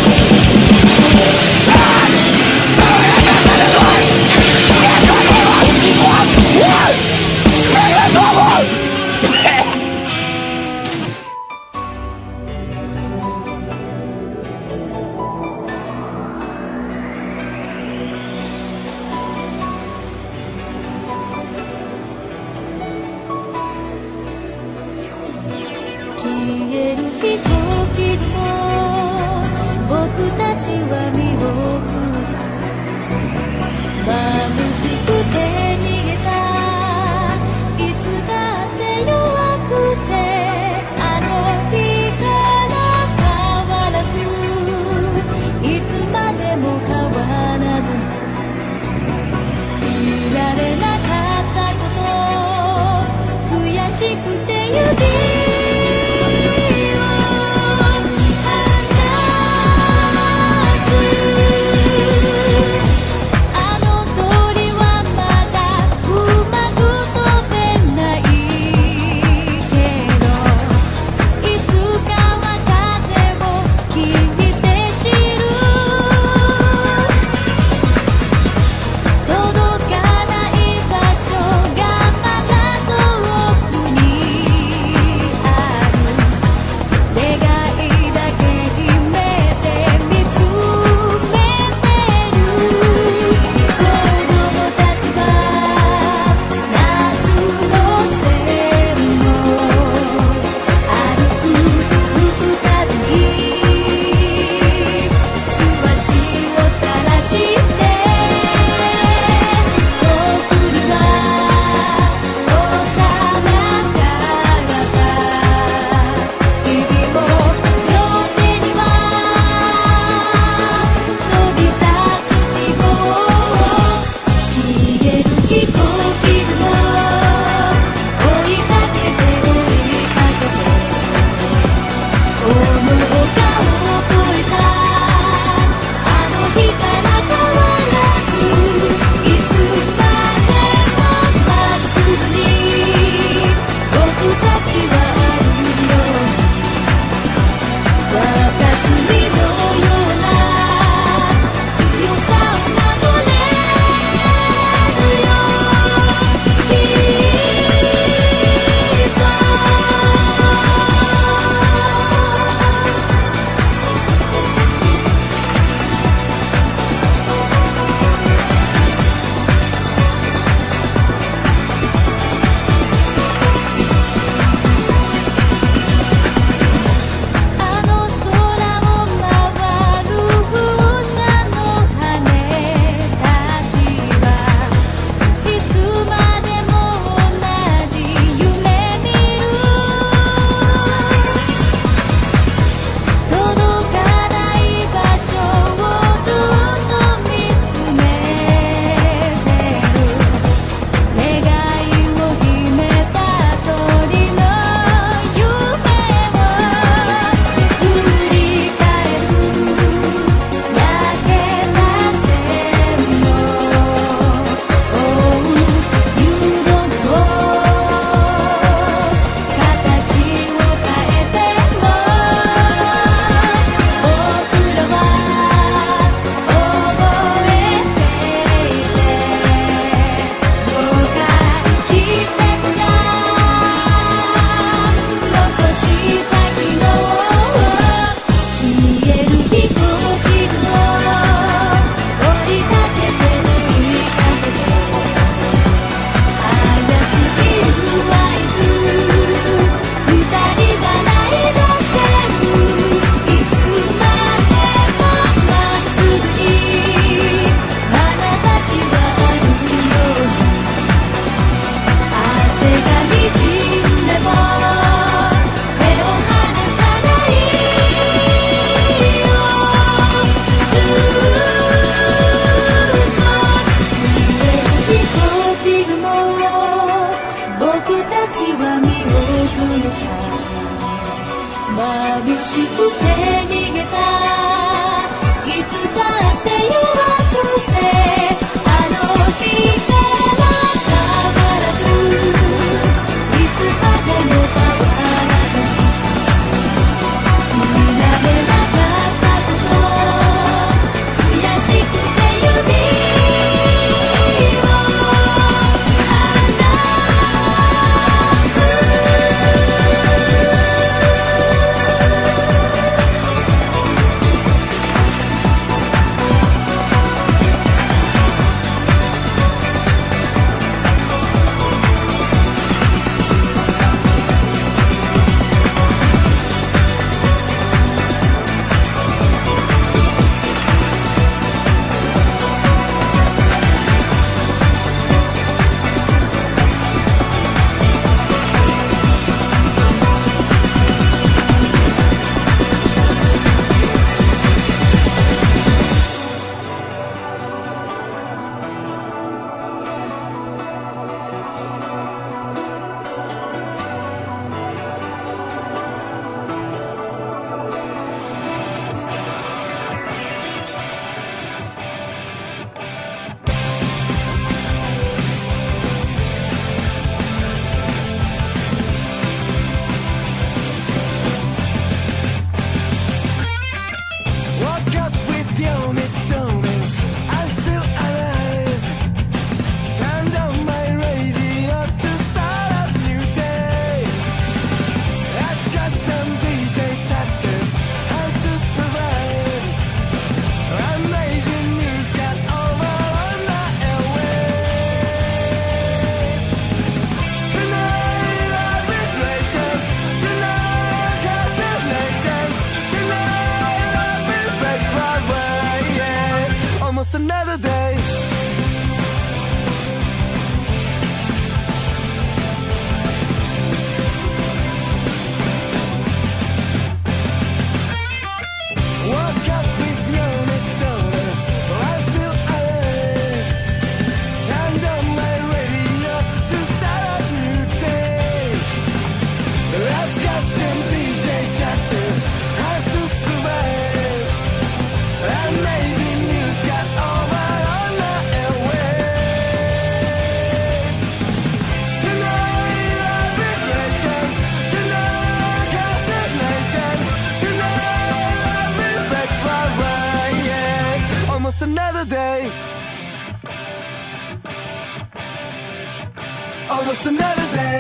almost another day.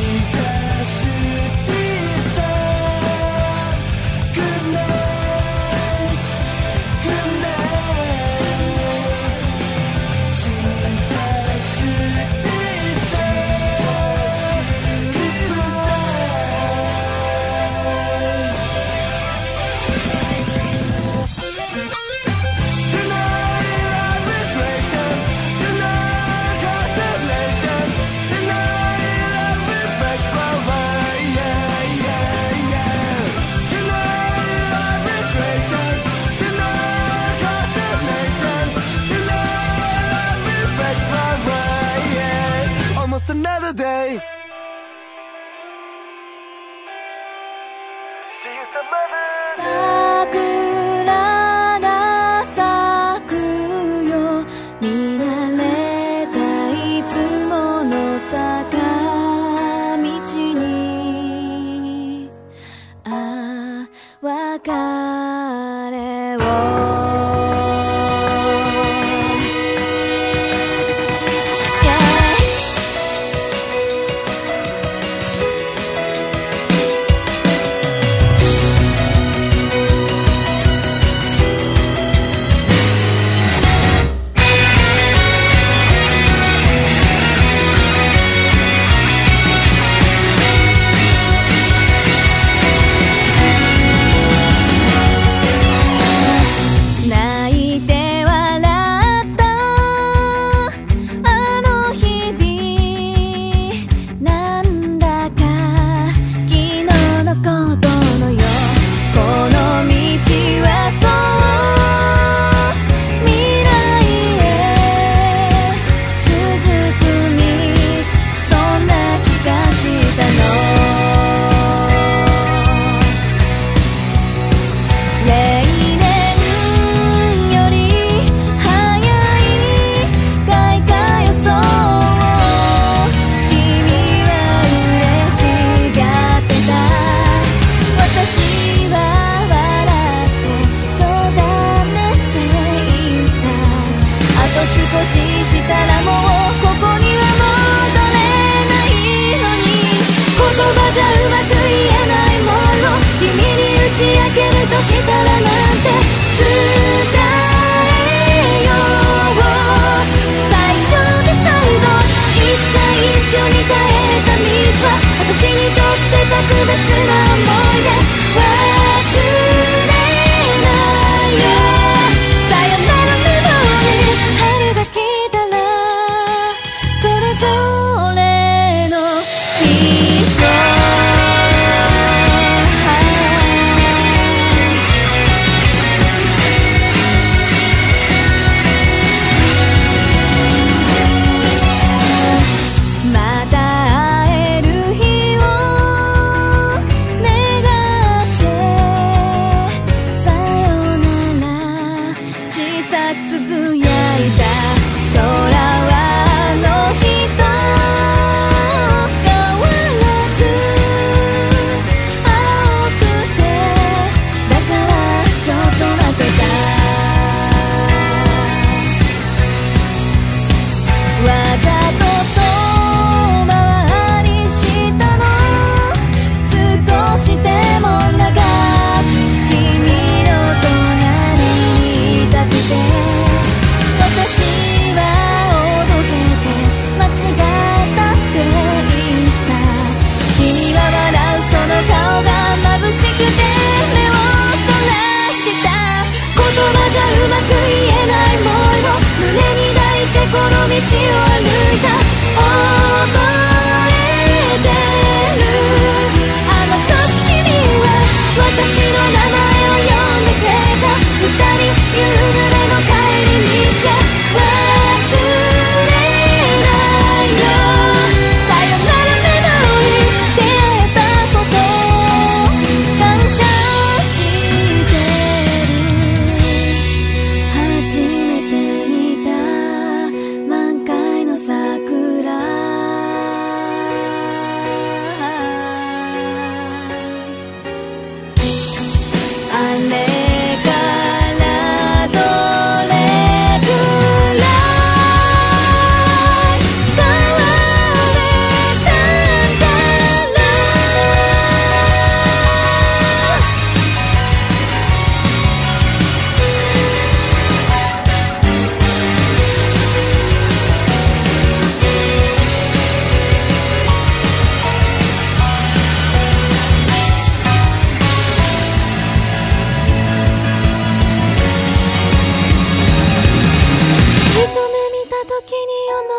Good night, good night. Tonight, constellation. Tonight, love reflects from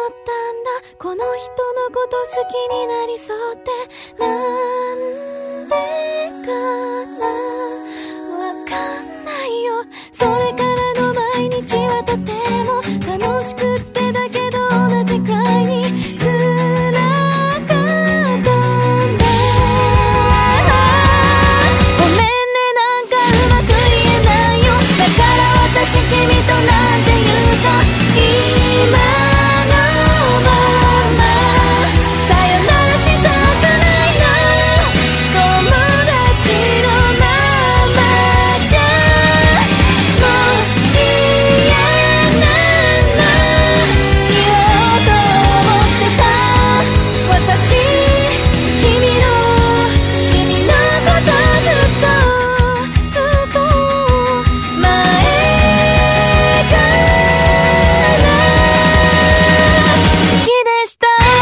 ったんだこの人のこと好きになりそうってなんでかなわかんないよそれからの毎日はとても楽しくってだけど同じくらいに辛かったんだごめんねなんかうまく言えないよだから私君となんて言うか今のままさよならしたくないな友達のままじゃもう嫌なんだ言おうと思ってた私君のことずっと前から好きでした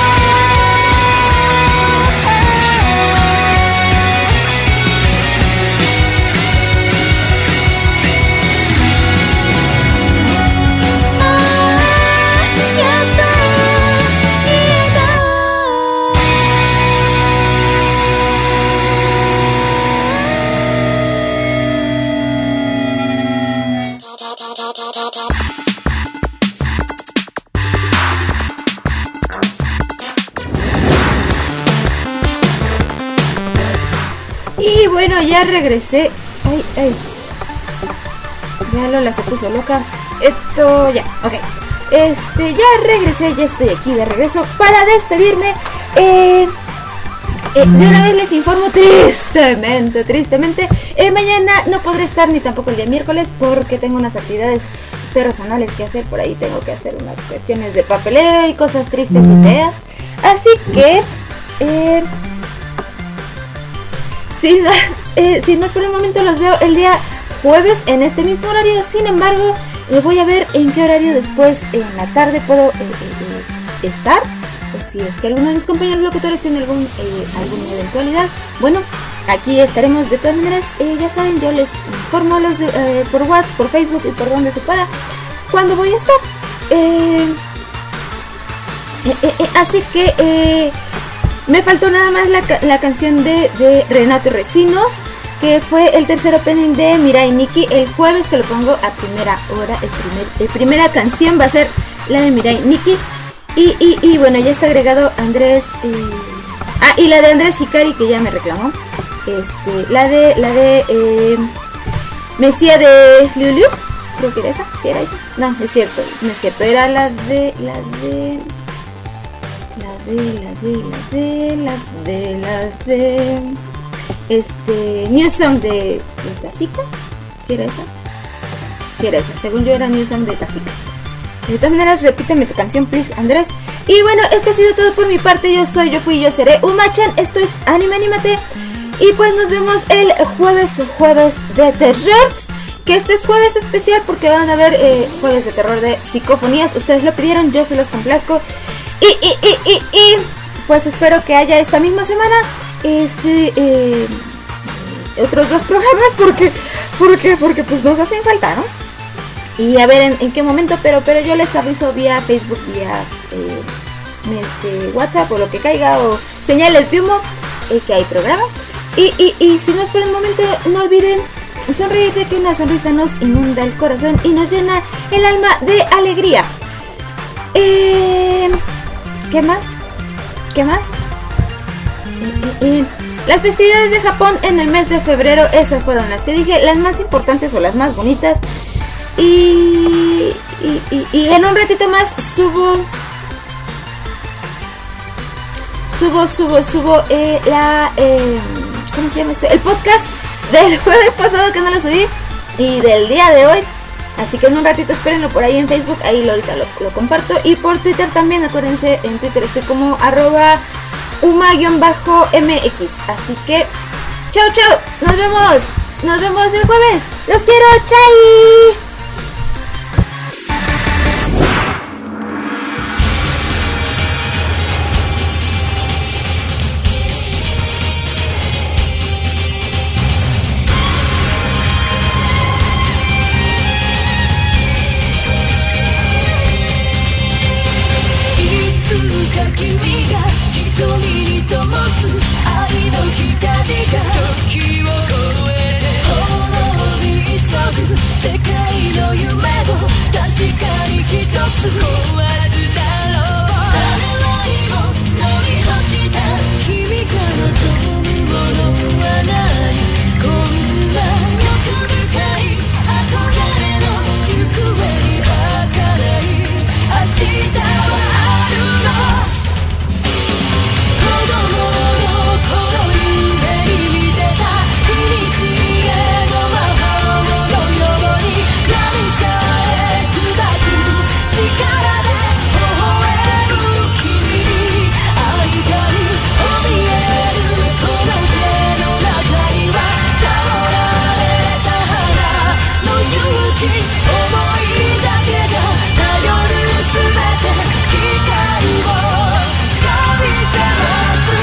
やっと言えた Y bueno, ya regresé. Ay, ay. Ya Lola se puso loca. Ya, ok. Ya regresé, ya estoy aquí de regreso para despedirme. De una vez les informo tristemente. Mañana no podré estar ni tampoco el día miércoles porque tengo unas actividades personales que hacer. Por ahí tengo que hacer unas cuestiones de papeleo y cosas tristes y feas. Así que... sin más por el momento los veo el día jueves en este mismo horario. Sin embargo, voy a ver en qué horario después en la tarde puedo estar. O si es que alguno de mis compañeros locutores tiene alguna eventualidad. Bueno, aquí estaremos de todas maneras. Ya saben, yo les informo por WhatsApp, por Facebook y por donde se pueda cuando voy a estar. Así que... me faltó nada más la canción de Renato Recinos, que fue el tercer opening de Mirai Nikki. El jueves te lo pongo a primera hora. La primera canción va a ser la de Mirai Nikki. Y bueno, ya está agregado Andrés. Y la de Andrés Hikari, que ya me reclamó. La de Mesía de Liu. Creo que era esa. ¿Sí era esa? No, es cierto. Era la de New Song de Tazika. ¿Sí era esa? Sí era esa. Según yo era New Song de Tazika. De todas maneras, repíteme tu canción, please, Andrés. Y bueno, esto ha sido todo por mi parte. Yo fui, yo seré Uma-chan. Esto es Anime Anímate. Y pues nos vemos el jueves de terror. Que este es jueves especial porque van a ver jueves de terror de psicofonías. Ustedes lo pidieron, yo se los complazco. Y pues espero que haya esta misma semana otros 2 programas porque pues nos hacen falta, ¿no? Y a ver en qué momento, pero yo les aviso vía Facebook, vía WhatsApp o lo que caiga, o señales de humo, que hay programa. Y si no es por el momento, no olviden sonreír, que una sonrisa nos inunda el corazón y nos llena el alma de alegría. ¿Qué más? Las festividades de Japón en el mes de febrero, esas fueron las que dije, las más importantes o las más bonitas. Y en un ratito más subo ¿cómo se llama el podcast del jueves pasado que no lo subí y del día de hoy? Así que en un ratito espérenlo por ahí en Facebook, ahí ahorita lo comparto. Y por Twitter también, acuérdense, en Twitter estoy como @uma_mx. Así que, chao, nos vemos el jueves. Los quiero, chai. 君が瞳に灯す愛の光が時を超えて滅び急ぐ世界の夢を確かに一つ壊すだろう。誰愛を乗り干した君が望むものは何。こんな欲深い憧れの行方に儚い明日はあるの。子供の頃夢に見てた古の魔法のように波さえ砕く力で微笑む君に愛が怯えるこの手の中には倒られた花の勇気思いだけが頼るすべて光を呼び覚ます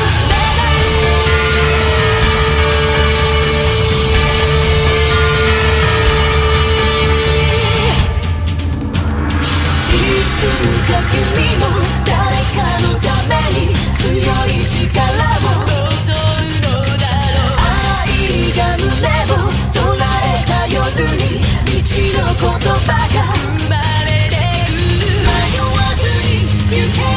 いつか君も誰かのために強い力を注ぐのだろう。愛が胸を捉えた夜に道の言葉が生まれてくる。迷わずに行け